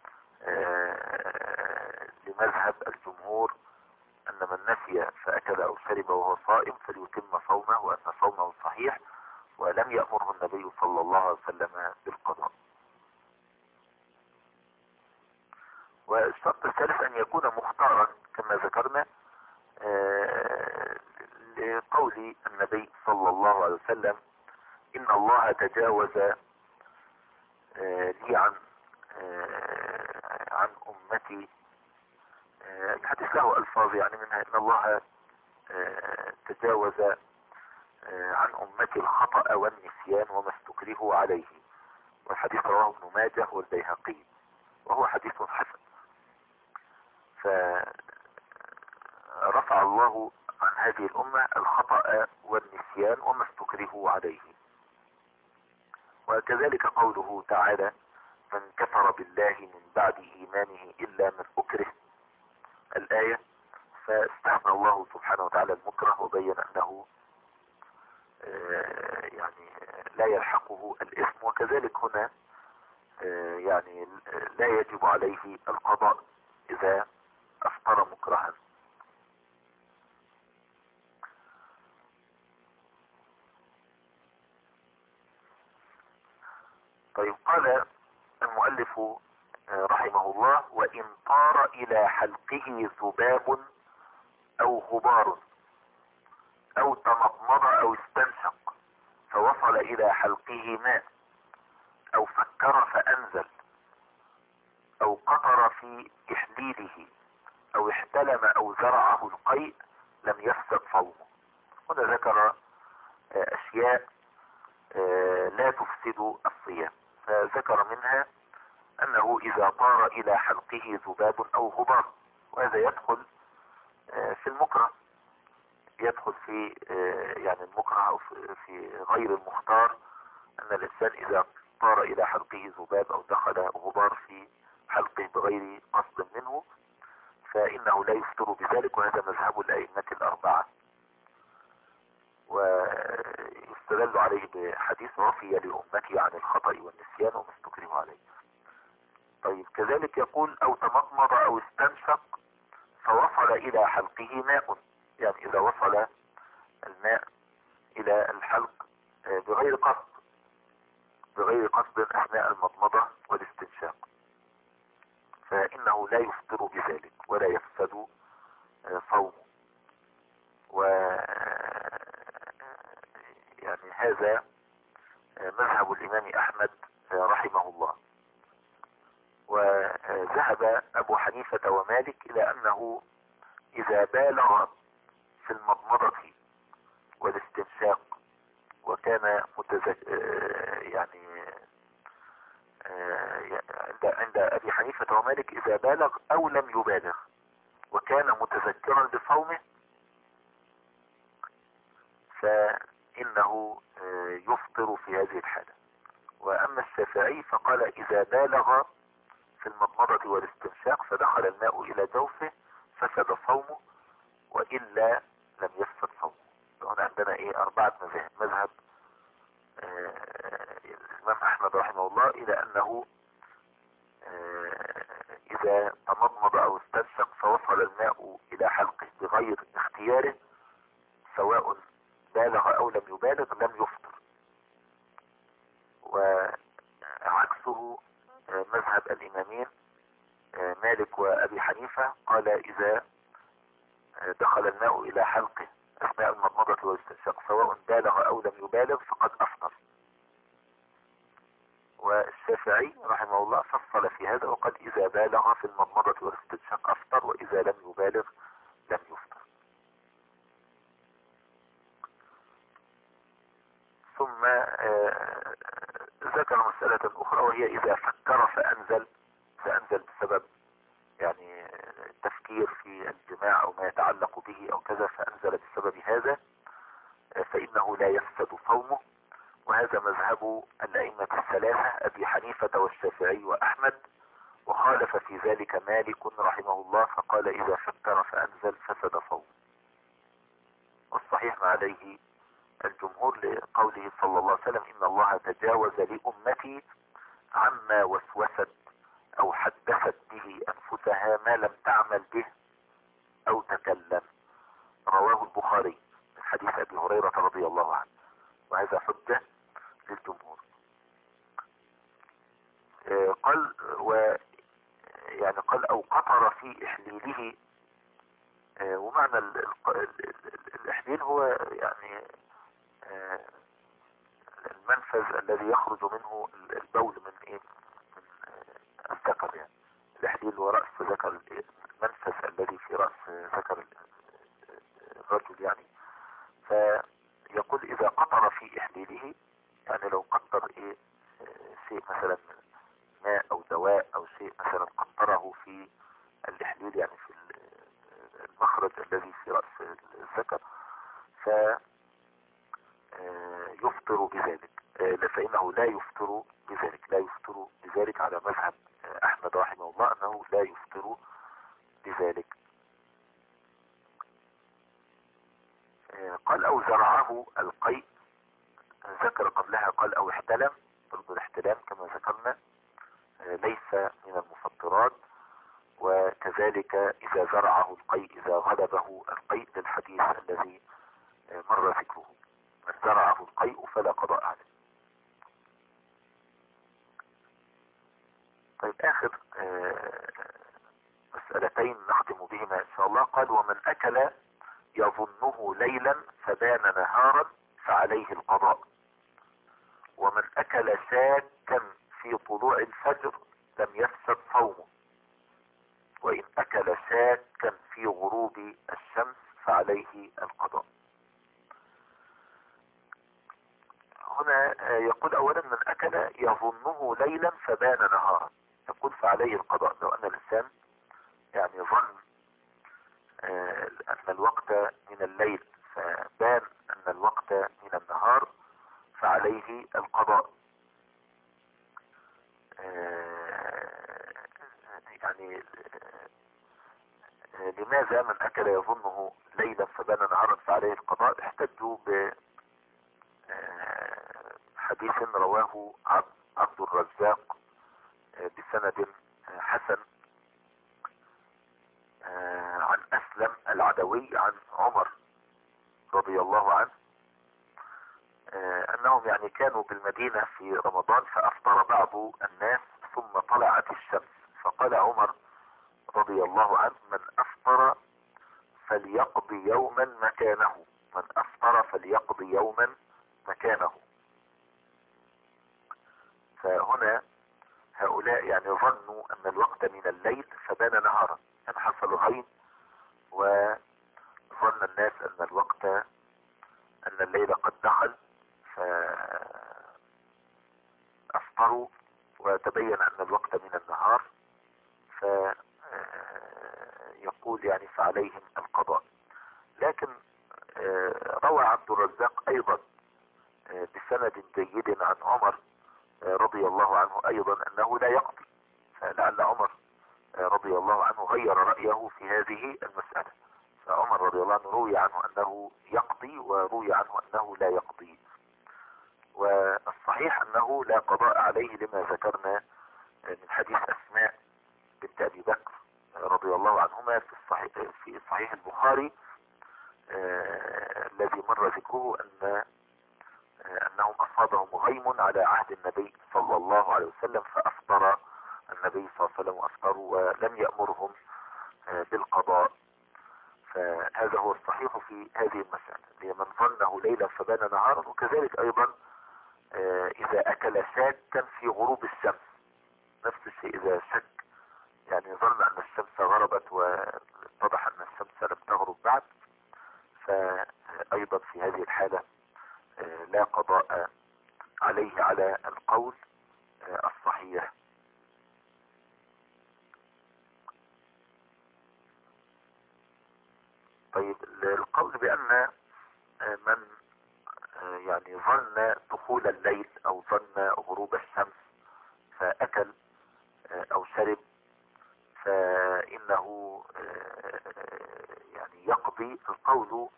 لمذهب الجمهور أن من نسي فأكل أو شرب وهو صائم فليتم صومه وأن صومه صحيح، ولم يأمره النبي صلى الله عليه وسلم بالقضاء. والشرط الثالث أن يكون مختارا كما ذكرنا لقول النبي صلى الله عليه وسلم: إن الله تجاوز لي عن أمتي. الحديث له ألفاظ يعني منها: إن الله تجاوز عن أمتي الخطأ والنسيان وما استكرهوا عليه. والحديث رواه ابن ماجه والبيهقي وهو حديث حسن. فرفع الله عن هذه الأمة الخطأ والنسيان وما استكرهوا عليه. وكذلك قوله تعالى: من كفر بالله من بعد إيمانه إلا من أكره، الآية. فاستثنى الله سبحانه وتعالى المكره وبين أنه يعني لا يلحقه الإثم. وكذلك هنا يعني لا يجب عليه القضاء إذا أفطر مكرها. طيب، قال المؤلف رحمه الله: وإن طار إلى حلقه ذباب أو غبار أو تمضمض أو استنشق فوصل إلى حلقه ماء أو فكر فأنزل أو قطر في إحليله أو احتلم أو زرعه القيء لم يفسد صومه. هنا ذكر أشياء لا تفسد الصيام. وذكر منها أنه إذا طار إلى حلقه ذباب أو غبار، وهذا يدخل في المكره، يدخل في يعني المكره أو في غير المختار، أن الإنسان إذا طار إلى حلقه ذباب أو دخل غبار في حلقه بغير قصد منه فإنه لا يفطر بذلك، وهذا مذهب الأئمة الأربعة. ويستدل عليه بحديث عفي لأمتي عن الخطأ والنسيان وما استكرهوا عليه. طيب كذلك يقول أو تمضمض أو استنشق فوصل إلى حلقه ماء، يعني إذا وصل الماء إلى الحلق بغير قصد أثناء المضمضة والاستنشاق فإنه لا يفطر بذلك ولا يفسد صومه. و يعني هذا مذهب الإمام أحمد رحمه الله. وذهب أبو حنيفة ومالك إلى أنه إذا بالغ في المضمضة والاستنشاق وكان يعني عند أبي حنيفة ومالك إذا بالغ أو لم يبالغ وكان متذكرا لصومه فإنه يفطر في هذه الحالة. وأما الشافعي فقال إذا بالغ في المضمضة والاستنشاق فدخل الماء إلى جوفه فسد صومه وإلا لم يفسد صومه. هنا عندنا 4 مذاهب. مذهب الإمام أحمد رحمه الله إلى أنه إذا تمضمض أو استنشق فوصل الماء إلى حلقه بغير اختياره سواء بالغ أو لم يبالغ لم يفطر. وعكسه مذهب الإمامين مالك وأبي حنيفة قال إذا دخل الماء إلى حلقه أثناء المضمضة والاستنشاق سواء بالغ أو لم يبالغ فقد أفطر. والشافعي رحمه الله فصل في هذا وقال إذا بالغ في المضمضة والاستنشاق أفطر وإذا لم يبالغ لم يفطر. ثم ذكر مسألة أخرى وهي إذا فكر فأنزل بسبب يعني التفكير في الجماع أو ما يتعلق به أو كذا فأنزل بسبب هذا فإنه لا يفسد صومه. وهذا مذهب الأئمة الثلاثة أبي حنيفة والشافعي وأحمد. وخالف في ذلك مالك رحمه الله فقال إذا فكر فأنزل فسد صومه. والصحيح ما عليه الجمهور لقوله صلى الله عليه وسلم إن الله تجاوز لأمتي عما وسوست أو حدثت به أنفسها ما لم تعمل به أو تكلم. رواه البخاري من حديث أبي هريرة رضي الله عنه. وهذا حجة للجمهور. قال قال أو قطر في إحليله. ومعنى الإحليل هو يعني المنفذ الذي يخرج منه البول من الذكر. يعني الإحليل هو رأس ذكر، المنفذ الذي في رأس ذكر الرجل يعني. فيقول إذا قطر في إحليله يعني لو قطر شيء مثلا ماء أو دواء أو شيء مثلا قطره في الإحليل يعني في المخرج الذي في رأس الذكر يفطر بذلك. فإنه لا يفطر بذلك على مذهب أحمد رحمه الله أنه لا يفطر بذلك. قال أو زرعه القيء، ذكر قبلها قال أو احتلم. برضو الاحتلام كما ذكرنا ليس من المفطرات. وكذلك إذا زرعه القيء إذا غلبه القيء للحديث الذي مر ذكره من زرعه القيء فلا قضاء عليه. طيب آخر مسألتين نختم بهما إن شاء الله. قال ومن أكل يظنه ليلا فبان نهارا فعليه القضاء. ومن أكل شاكا في طلوع الفجر لم يفسد صومه. وإن أكل شاكا في غروب الشمس فعليه القضاء. هنا يقول أولا من أكل يظنه ليلا فبان نهارا، يقول فعليه القضاء. لو ان الانسان يعني ظن ان الوقت من الليل فبان ان الوقت من النهار فعليه القضاء. يعني لماذا من اكل يظنه ليلا فبان نهارا فعليه القضاء؟ احتجوا ب حديث رواه عبد الرزاق بسند حسن عن أسلم العدوي عن عمر رضي الله عنه أنهم يعني كانوا بالمدينة في رمضان فأفطر بعض الناس ثم طلعت الشمس، فقال عمر رضي الله عنه: من أفطر فليقضي يوما مكانه، من أفطر فليقضي يوما مكانه. فهنا هؤلاء يعني ظنوا ان الوقت من الليل فبان نهارا، يعني حصل غيم وظن الناس ان الوقت ان الليل قد دخل فافطروا وتبين ان الوقت من النهار، فيقول يعني فعليهم القضاء. لكن روى عبد الرزاق ايضا بسند جيد عن عمر رضي الله عنه ايضا انه لا يقضي، فلعل عمر رضي الله عنه غير رأيه في هذه المسألة. فعمر رضي الله عنه روي عنه انه يقضي وروي عنه انه لا يقضي، والصحيح انه لا قضاء عليه لما ذكرنا من حديث اسماء بنت ابي بكر رضي الله عنهما في صحيح البخاري الذي مر ذكره انهم اصابهم غيم على عهد النبي صلى الله عليه وسلم فافطر النبي صلى الله عليه وسلم وافطروا ولم يأمرهم بالقضاء. فهذا هو الصحيح في هذه المسألة، لمن ظنه ليلا فبان نهارا. وكذلك ايضا اذا اكل شاكا في غروب الشمس، نفس الشيء اذا شك يعني ظن ان الشمس غربت واتضح ان الشمس لم تغرب بعد، فايضا في هذه الحالة لا قضاء عليه على القول الصحيح. طيب القول بأن من يعني ظن دخول الليل او ظن غروب الشمس فأكل او شرب فإنه يعني يقضي، القول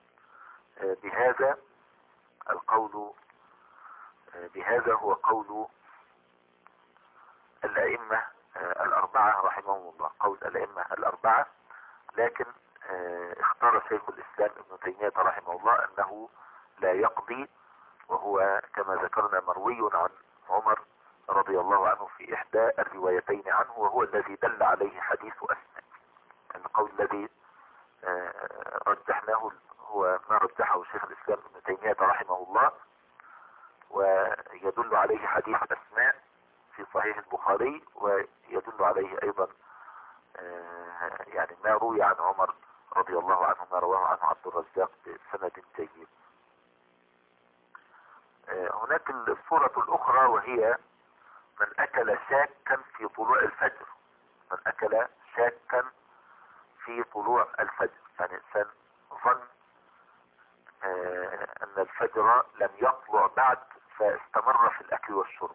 بهذا هو قول الأئمة الأربعة رحمهم الله، قول الأئمة الأربعة. لكن اختار شيخ الإسلام ابن تيمية رحمه الله أنه لا يقضي، وهو كما ذكرنا مروي عن عمر رضي الله عنه في إحدى الروايتين عنه، وهو الذي دل عليه حديث أسماء. القول الذي رجحناه هو ما رجحه شيخ الإسلام ابن تيمية رحمه الله، ويدل عليه حديث أسماء في صحيح البخاري، ويدل عليه أيضا يعني ما روي عن عمر رضي الله عنه، ما رواه عنه عبد الرزاق بسند جيد. هناك الصورة الأخرى وهي من أكل شاكا في طلوع الفجر، من أكل شاكا في طلوع الفجر، يعني إنسان ظن أن الفجر لم يطلع بعد فاستمر في الأكل والشرب،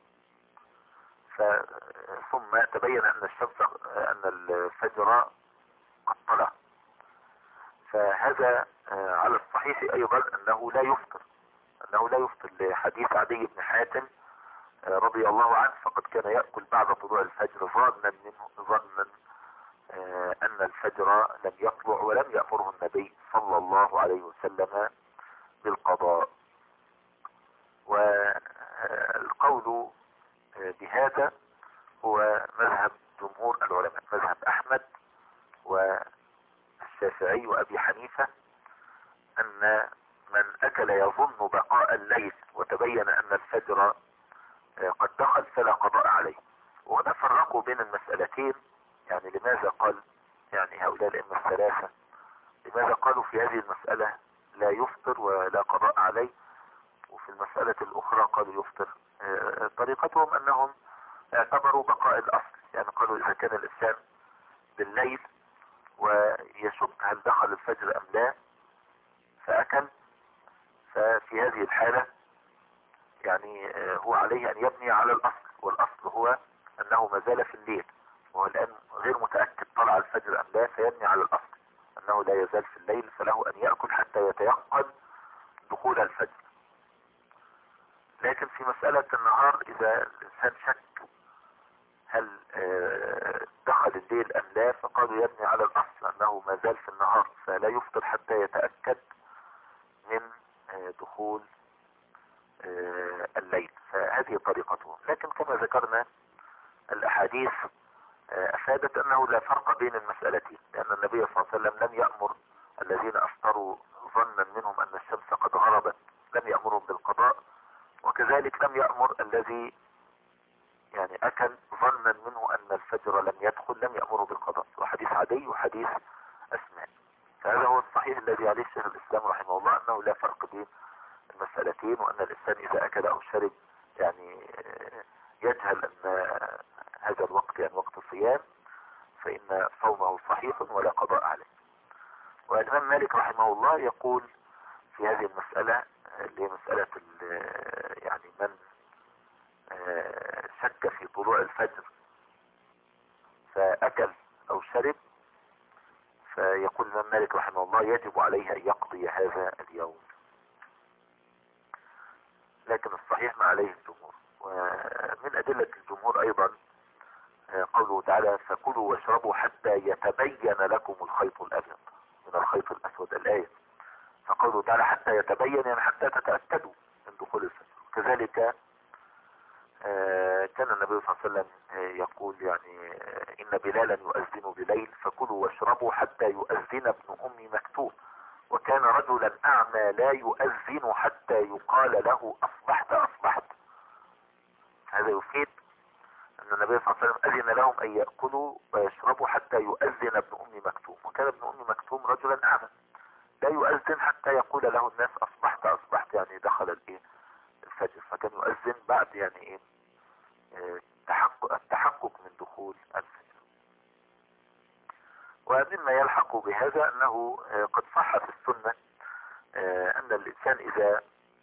ثم تبين أن الفجر قد طلع، فهذا على الصحيح أيضا أنه لا يفطر لحديث عدي بن حاتم رضي الله عنه، فقد كان يأكل بعد طلوع الفجر ظنا أن الفجر لم يطلع ولم يأمره النبي صلى الله عليه وسلم بالقضاء. والقول بهذا هو مذهب جمهور العلماء، مذهب أحمد والشافعي وأبي حنيفة، أن من أكل يظن بقاء الليل وتبين أن الفجر قد دخل فلا قضاء عليه. وهنا فرقوا بين المسألتين، يعني لماذا قال يعني هؤلاء الأئمة الثلاثة لماذا قالوا في هذه المسألة لا يفطر ولا قضاء عليه؟ وفي المسألة الأخرى قالوا يفطر. طريقتهم أنهم اعتبروا بقاء الأصل، يعني قالوا إذا كان الإنسان بالليل ويشك هل دخل الفجر أم لا فأكل، ففي هذه الحالة يعني هو عليه أن يبني على الأصل، والأصل هو أنه ما زال في الليل، وهو الآن غير متأكد طلع الفجر أم لا، فيبني على الأصل أنه لا يزال في الليل، فله أن يأكل حتى يتيقن دخول الفجر. لكن في مسألة النهار إذا الإنسان شك هل دخل الليل أم لا، فقالوا يبني على الأصل أنه ما زال في النهار، فلا يفطر حتى يتأكد من دخول الليل. فهذه طريقتهم. لكن كما ذكرنا الأحاديث أفادت أنه لا فرق بين المسألتين، لأن النبي صلى الله عليه وسلم لم يأمر الذين أفطروا ظنا منهم أن الشمس قد غربت، لم يأمرهم بالقضاء، وكذلك لم يأمر الذي يعني أكل ظنا منه أن الفجر لم يدخل لم يأمره بالقضاء. وحديث عدي وحديث أسماء. فهذا هو الصحيح الذي عليه الشيخ الإسلام رحمه الله، أنه لا فرق بين المسألتين، وأن الإنسان إذا أكل أو شرب يعني يجهل أن هذا الوقت يعني وقت الصيام فإن صومه صحيح ولا قضاء عليه. والإمام مالك رحمه الله يقول في هذه المسألة اللي هي مسألة يعني من شك في طلوع الفجر فأكل أو شرب، فيقول الإمام مالك رحمه الله يجب عليه أن يقضي هذا اليوم. لكن الصحيح ما عليه الجمهور. ومن أدلة الجمهور أيضا قوله تعالى فكلوا واشربوا حتى يتبين لكم الخيط الأبيض من الخيط الأسود، الآية. فقوله تعالى حتى يتبين يعني حتى تتأكدوا من دخول الفجر. كذلك كان النبي صلى الله عليه وسلم يقول يعني إن بلالا يؤذن بليل فكلوا واشربوا حتى يؤذن ابن أم مكتوم، وكان رجلا أعمى لا يؤذن حتى يقال له أصبحت أصبحت. هذا يفيد أن النبي صلى الله عليه وسلم أذن لهم أن يأكلوا ويشربوا حتى يؤذن ابن أم مكتوم، وكان ابن أم مكتوم رجلا أعمى لا يؤذن حتى يقول له الناس أصبحت أصبحت، يعني دخل الفجر، فكان يؤذن بعد يعني إيه التحقق من دخول الفجر. ومما يلحق بهذا أنه قد صح في السنة أن الإنسان إذا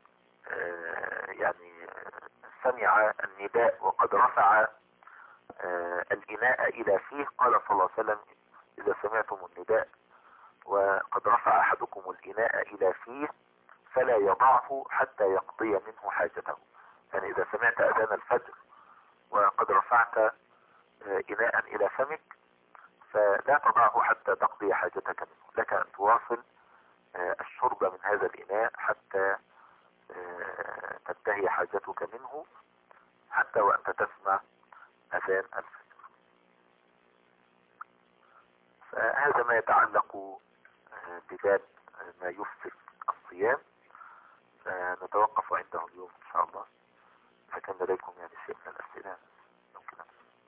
يعني سمع النداء وقد رفع الإناء إلى فيه، قال صلى الله عليه وسلم إذا سمعتم النداء وقد رفع أحدكم الإناء إلى فيه فلا يضعه حتى يقضي منه حاجته. يعني إذا سمعت أذان الفجر وقد رفعت إناء إلى فمك فلا تضعه حتى تقضي حاجتك منه، لك أن تواصل الشرب من هذا الإناء حتى تنتهي حاجتك منه، حتى وأنت تسمع أذان الفجر. فهذا ما يتعلق بباب ما يفسد الصيام. نتوقف عنده اليوم إن شاء الله. إذا كان لديكم يعني شيء من الأسئلة ممكن.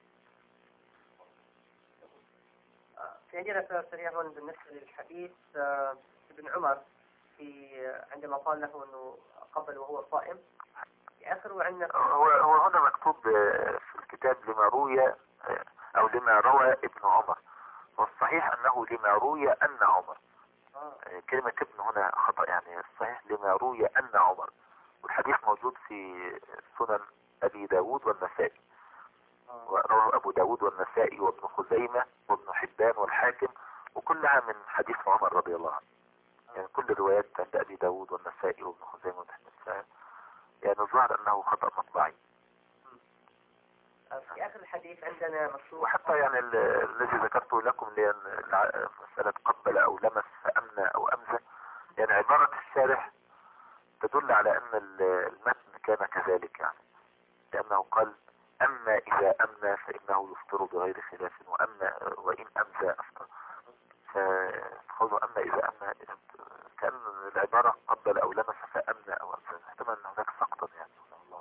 في عندنا سؤال سريع هون بالنسبة للحديث ابن عمر في عندما قال له أنه قبل وهو صائم في آخره عندنا هو هنا مكتوب في الكتاب لما روي أو لما روى ابن عمر، والصحيح أنه لما روي أن عمر. كلمة ابن هنا خطأ، يعني الصحيح لما روي أن عمر، والحديث موجود في سنن أبي داود والنسائي، ورواه أبو داود والنسائي وابن خزيمة وابن حبان والحاكم، وكلها من حديث عمر رضي الله عنه. يعني كل الروايات عند أبي داود والنسائي وابن خزيمة وابن حبان، يعني الظاهر أنه خطأ مطبعي. في آخر الحديث عندنا مكتوب، وحتى يعني الذي ذكرته لكم لأن مسألة قبل أو لمس فأمنى أو أمزى، يعني عبارة الشارح تدل على أن المتن كان كذلك، يعني لأنه قال أما إذا أمنى فإنه يفطر بغير خلاف، وإن أمزى أفطر. فقالوا أما إذا أمنى كان العبارة قبل أو لمس فأمنى أو أمزى، احتمال أن هناك سقطا يعني. الله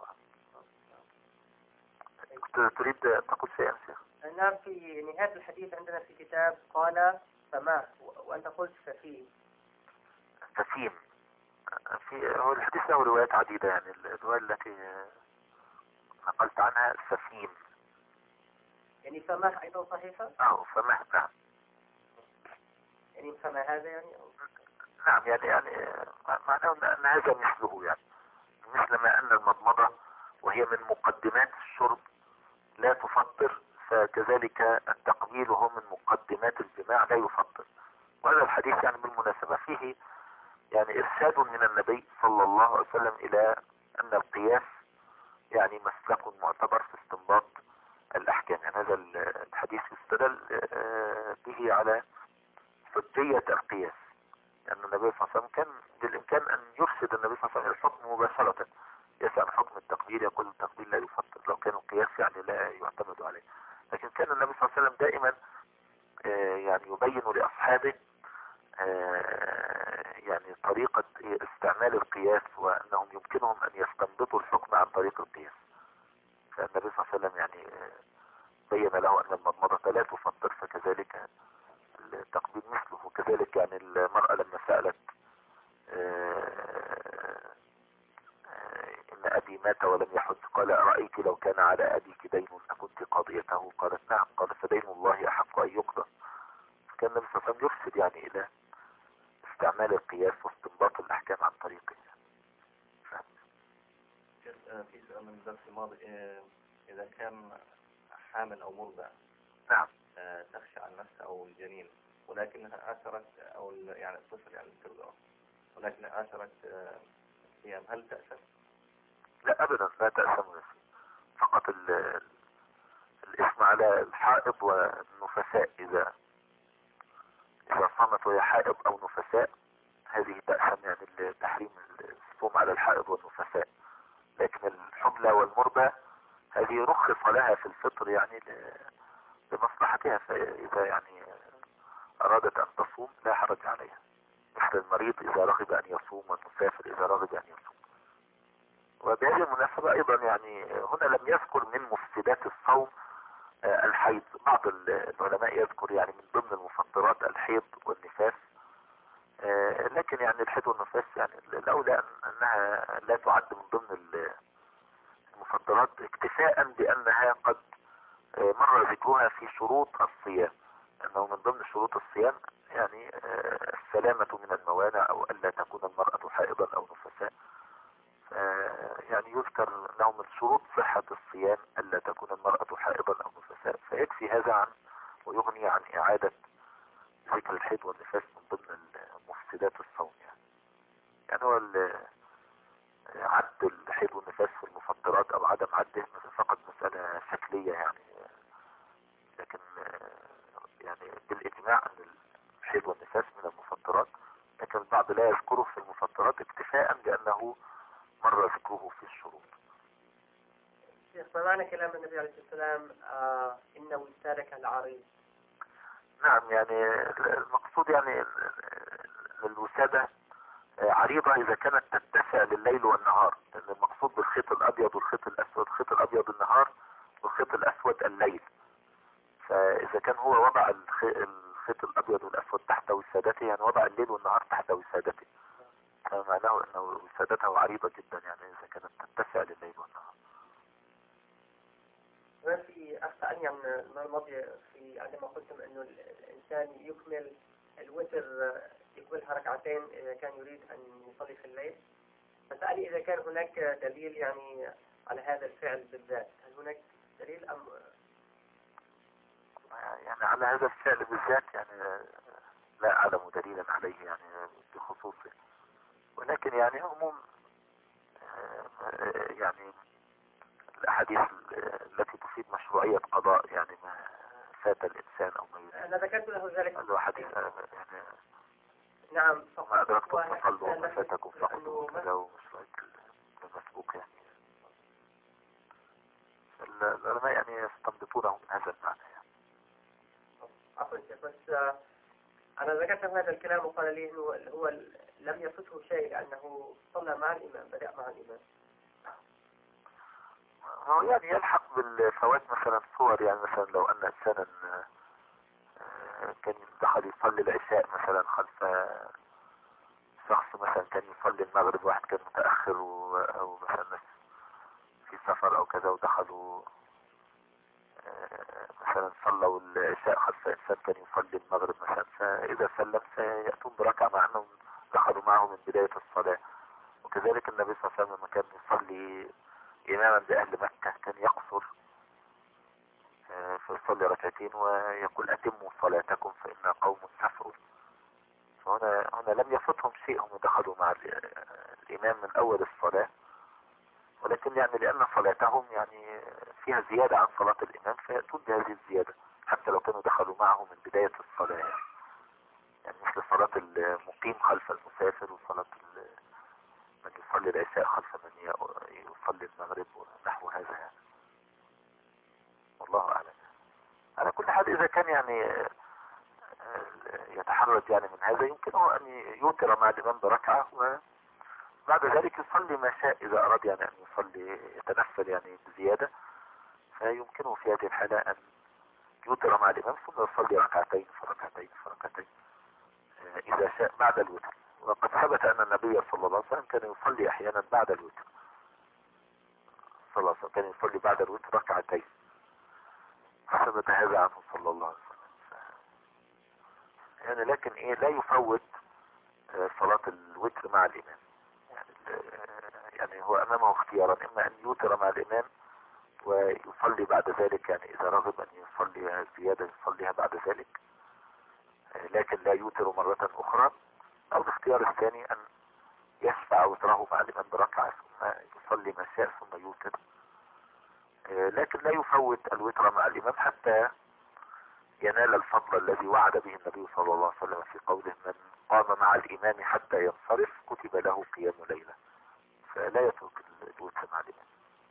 أعلم. تريد تقول شيئا شيخ؟ نعم. في نهاية الحديث عندنا في كتاب قال فمات وأنت قلت ففيه. ففيم. هو الحديث له روايات عديدة، يعني الرواية التي نقلت عنها سفين. يعني فمه أيضا صحيحة؟ فمه، نعم. يعني فما هذا يعني نعم، يعني معناه أن هذا مثله، يعني مثل ما أن المضمضة وهي من مقدمات الشرب لا تفطر، فكذلك التقبيل هو من مقدمات الجماع لا يفطر. وهذا الحديث يعني بالمناسبة فيه يعني إرشاد من النبي صلى الله عليه وسلم إلى أن القياس يعني مسلك معتبر في استنباط الأحكام. يعني هذا الحديث يستدل به على حجية القياس، لأن النبي صلى الله عليه وسلم كان بالإمكان أن يرشد النبي صلى الله عليه وسلم الحكم مباشرة، يسأل حكم التقبيل يقول التقبيل لا يفطر لو كان القياس يعني لا يعتمد عليه. لكن كان النبي صلى الله عليه وسلم دائما يعني يبين لأصحابه يعني طريقة استعمال القياس، وأنهم يمكنهم أن يستنبطوا الحكم عن طريق القياس. فالنبي صلى الله عليه وسلم يعني بين له أن المضمضة لا تفطر، فكذلك التقبيل مثله. وكذلك يعني المرأة لما سألت إن أبي مات ولم يحج، قال أرأيت لو كان على أبيك دين أكنت قاضيته؟ قالت نعم. قال فدين الله أحق أن يقضى. فكان النبي صلى الله عليه وسلم يرشد يعني إلى استعمال القياس واستنباط الأحكام عن طريقه. في سؤال من الدرس الماضي، إذا كان حامل أو مرضع نعم تخشى عن نفسها أو الجنين، ولكنها آثرت أو يعني الطفل يعني ترضعه، ولكنها آثرت أيام، هل تأثم؟ لا أبدا، لا تأثم. فقط الإثم على الحائض والنفساء، إذا صامت وهي حائض أو نفساء هذه تأثم، يعني التحريم الصوم على الحائض والنفساء. لكن الحملة والمرضى هذه رخص لها في الفطر يعني لمصلحتها، فإذا يعني أرادت أن تصوم لا حرج عليها، مثل المريض إذا رغب أن يصوم والمسافر إذا رغب أن يصوم. وبهذه المناسبة أيضا يعني هنا لم يذكر من مفسدات الصوم الحيض. بعض العلماء يذكر يعني من ضمن المفطرات الحيض والنفاس، لكن يعني الحيض والنفاس يعني الأولى أنها لا تعد من ضمن المفطرات، اكتفاء بأنها قد مر ذكرها في شروط الصيام، أنه من ضمن شروط الصيام يعني السلامة من الموانع، أو ألا تكون المرأة حائضا أو نفساء. يعني يذكر أنه من شروط صحة الصيام ألا تكون المرأة حائضا أو نفساء، فيكفي هذا عن ويغني عن إعادة ذكر الحيض والنفاس من ضمن مفسدات الصوم. يعني هو عد الحيض والنفاس في المفطرات أو عدم عده فقط مسألة شكلية يعني، لكن يعني بالإجماع أن الحيض والنفاس من المفطرات، لكن البعض لا يذكره في المفطرات اكتفاء بأنه مر ذكره في الشروط. شيخ، ما معنى كلام النبي عليه الصلاة والسلام إن وسادك العريض؟ نعم، يعني المقصود يعني الوسادة عريضة إذا كانت تتسع لليل والنهار، لأن المقصود بالخيط الأبيض والخيط الأسود، الخيط الأبيض النهار والخيط الأسود الليل. فإذا كان هو وضع الخيط الأبيض والأسود تحت وسادته، يعني وضع الليل والنهار تحت وسادته، فمعناه أنه وسادته عريضة جدا، يعني إذا كانت تتسع لليل والنهار. ما في أخطأني عن المرة الماضية في عندما قلتم إنه الإنسان يكمل الوتر، يكملها ركعتين إذا كان يريد أن يصلي في الليل. فسألي إذا كان هناك دليل يعني على هذا الفعل بالذات، هل هناك دليل أم؟ يعني على هذا الفعل بالذات يعني لا أعلم دليلا عليه يعني بخصوصه، ولكن يعني عموم يعني الأحاديث التي تفيد مشروعية قضاء يعني ما فات الإنسان أو ما يريد. أنا ذكرت له ذلك. هذا حديث يعني نعم، ما أدركتم فصلوا وما فاتكم فقدوا، كذا ومشروعية المسبوق يعني. العلماء يعني يستنبطونه من هذا المعنى يعني. عفوا شيخ، بس أنا ذكرت هذا الكلام وقال لي إنه هو لم يفته شيء لأنه صلى مع الإمام، بدأ مع الإمام. هو يعني يلحق بالفوات مثلا صور، يعني مثلا لو أن إنسانا كان دخل يصلي العشاء مثلا خلف شخص مثلا كان يصلي المغرب، واحد كان متأخر او مثلا ناس في سفر او كذا ودخلوا مثلا صلوا العشاء خلف انسان كان يصلي المغرب مثلا، فاذا سلم سيأتون بركعة مع انهم دخلوا معه من بداية الصلاة. وكذلك النبي صلى الله عليه وسلم لما كان يصلي اماما باهل مكة كان يقصر فيصلي ركعتين ويقول اتموا صلاتكم فإنا قوم سفر. فهنا لم يفوتهم شيء، هم دخلوا مع الامام من اول الصلاة، ولكن يعني لان صلاتهم يعني فيها زيادة عن صلاة الامام فيأتون بهذه الزيادة حتى لو كانوا دخلوا معه من بداية الصلاة، يعني مثل صلاة المقيم خلف المسافر وصلاة من يصلي العشاء خلف من يصلي المغرب ونحو هذا يعني. والله اعلم. على كل حال اذا كان يعني يتحرج يعني من هذا يمكنه ان يوتر مع الامام بركعة وبعد ذلك يصلي ما شاء اذا اراد يعني ان يصلي يتنفل يعني بزيادة، فيمكنه في هذه الحالة ان يوتر مع الامام ثم يصلي ركعتين فركعتين فركعتين اذا شاء بعد الوتر. وقد ثبت ان النبي صلى الله عليه وسلم كان يصلي احيانا بعد الوتر، صلى الله عليه وسلم كان يصلي بعد الوتر ركعتين، ثبت هذا عنه صلى الله عليه وسلم. يعني لكن لا يفوت صلاة الوتر مع الامام، يعني هو امامه اختيارا، اما ان يوتر مع الامام ويصلي بعد ذلك، يعني اذا رغب ان يصلي زيادة يصليها بعد ذلك لكن لا يوتر مرة اخرى، او الاختيار الثاني ان يشفع وتره مع الامام بركعة ثم يصلي ما شاء ثم يوتر، لكن لا يفوت الوتر مع الامام حتى ينال الفضل الذي وعد به النبي صلى الله عليه وسلم في قوله من قام مع الامام حتى ينصرف كتب له قيام ليلة، فلا يترك الوتر مع الامام.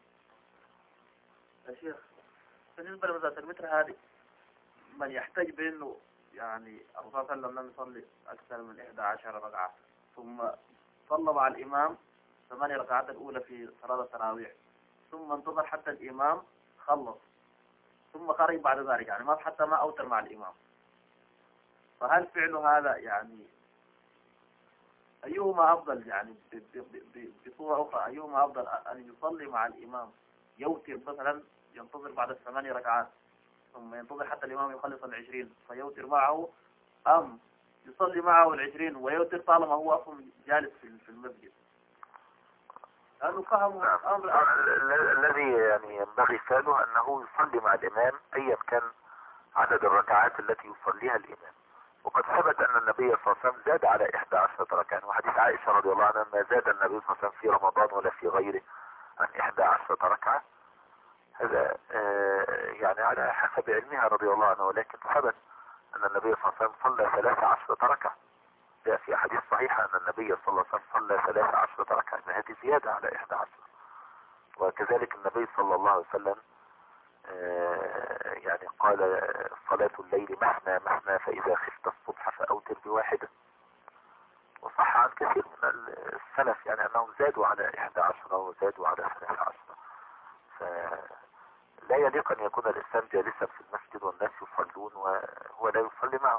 يا شيخ بالنسبة لمسألة الوتر هذه من يحتاج بأنه يعني الرسول صلى الله عليه وسلم لم يصلي أكثر من 11 ركعة ثم صلى مع الإمام 8 ركعات الأولى في صلاة التراويح ثم انتظر حتى الإمام خلص ثم خرج بعد ذلك، يعني ما حتى ما أوتر مع الإمام، فهل فعل هذا يعني أيهما أفضل يعني بصورة أخرى، أيهما أفضل أن يصلي مع الإمام يوتر مثلا ينتظر بعد 8 ركعات ثم ينتظر حتى الإمام يخلص 20 فيوتر معه، أم يصلي معه 20 ويوتر طالما هو أصلا جالس في المسجد؟ لأنه فهم أمر الذي يعني ينبغي فعله أنه يصلي مع الإمام أيا كان عدد الركعات التي يصليها الإمام. وقد ثبت أن النبي صلى الله عليه وسلم زاد على 11 ركعة، وحديث عائشة رضي الله عنها ما زاد النبي صلى الله عليه وسلم في رمضان ولا في غيره عن 11 ركعة. هذا يعني على حسب علمها رضي الله عنها، ولكن ثبت أن النبي صلى الله عليه وسلم صلى 13 ركعة، جاء في حديث صحيح أن النبي صلى الله عليه وسلم صلى 13 ركعة، هذه زيادة على 11. وكذلك النبي صلى الله عليه وسلم يعني قال صلاة الليل مثنى مثنى فإذا خفت الصبح فأوتر بواحدة. وصح عن كثير من السلف يعني أنهم زادوا على 11 وزادوا على 13. فلا يليق أن يكون الإنسان جالسا في المسجد والناس يصلون وهو لا يصلي معهم.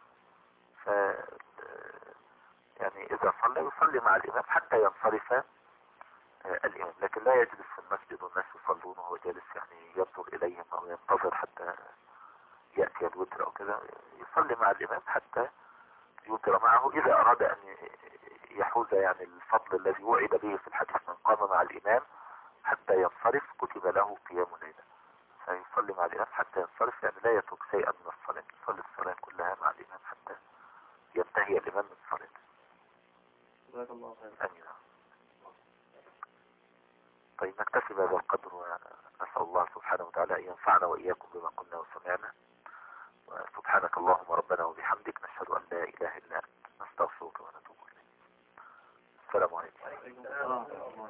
يعني إذا صلى يصلي مع الإمام حتى ينصرف الإمام، لكن لا يجلس في المسجد والناس يصلون وهو جالس يعني ينظر إليهم أو ينتظر حتى يأتي الوتر أو كذا. يصلي مع الإمام حتى يوتر معه إذا أراد أن يحوز يعني الفضل الذي وعد به في الحديث من قام مع الإمام حتى ينصرف كتب له قيام ليلة. فيصلي مع الإمام حتى ينصرف، يعني لا يترك شيئا من الصلاة، يصلي الصلاة كلها مع الإمام حتى ينتهي الإمام من صلاته. جزاك الله خير. آمين. طيب نكتفي بهذا القدر، ونسأل الله سبحانه وتعالى أن ينفعنا وإياكم بما قلنا وسمعنا. وسبحانك اللهم ربنا وبحمدك نشهد أن لا إله إلا أنت نستغفرك ونتوب إليك. السلام عليكم.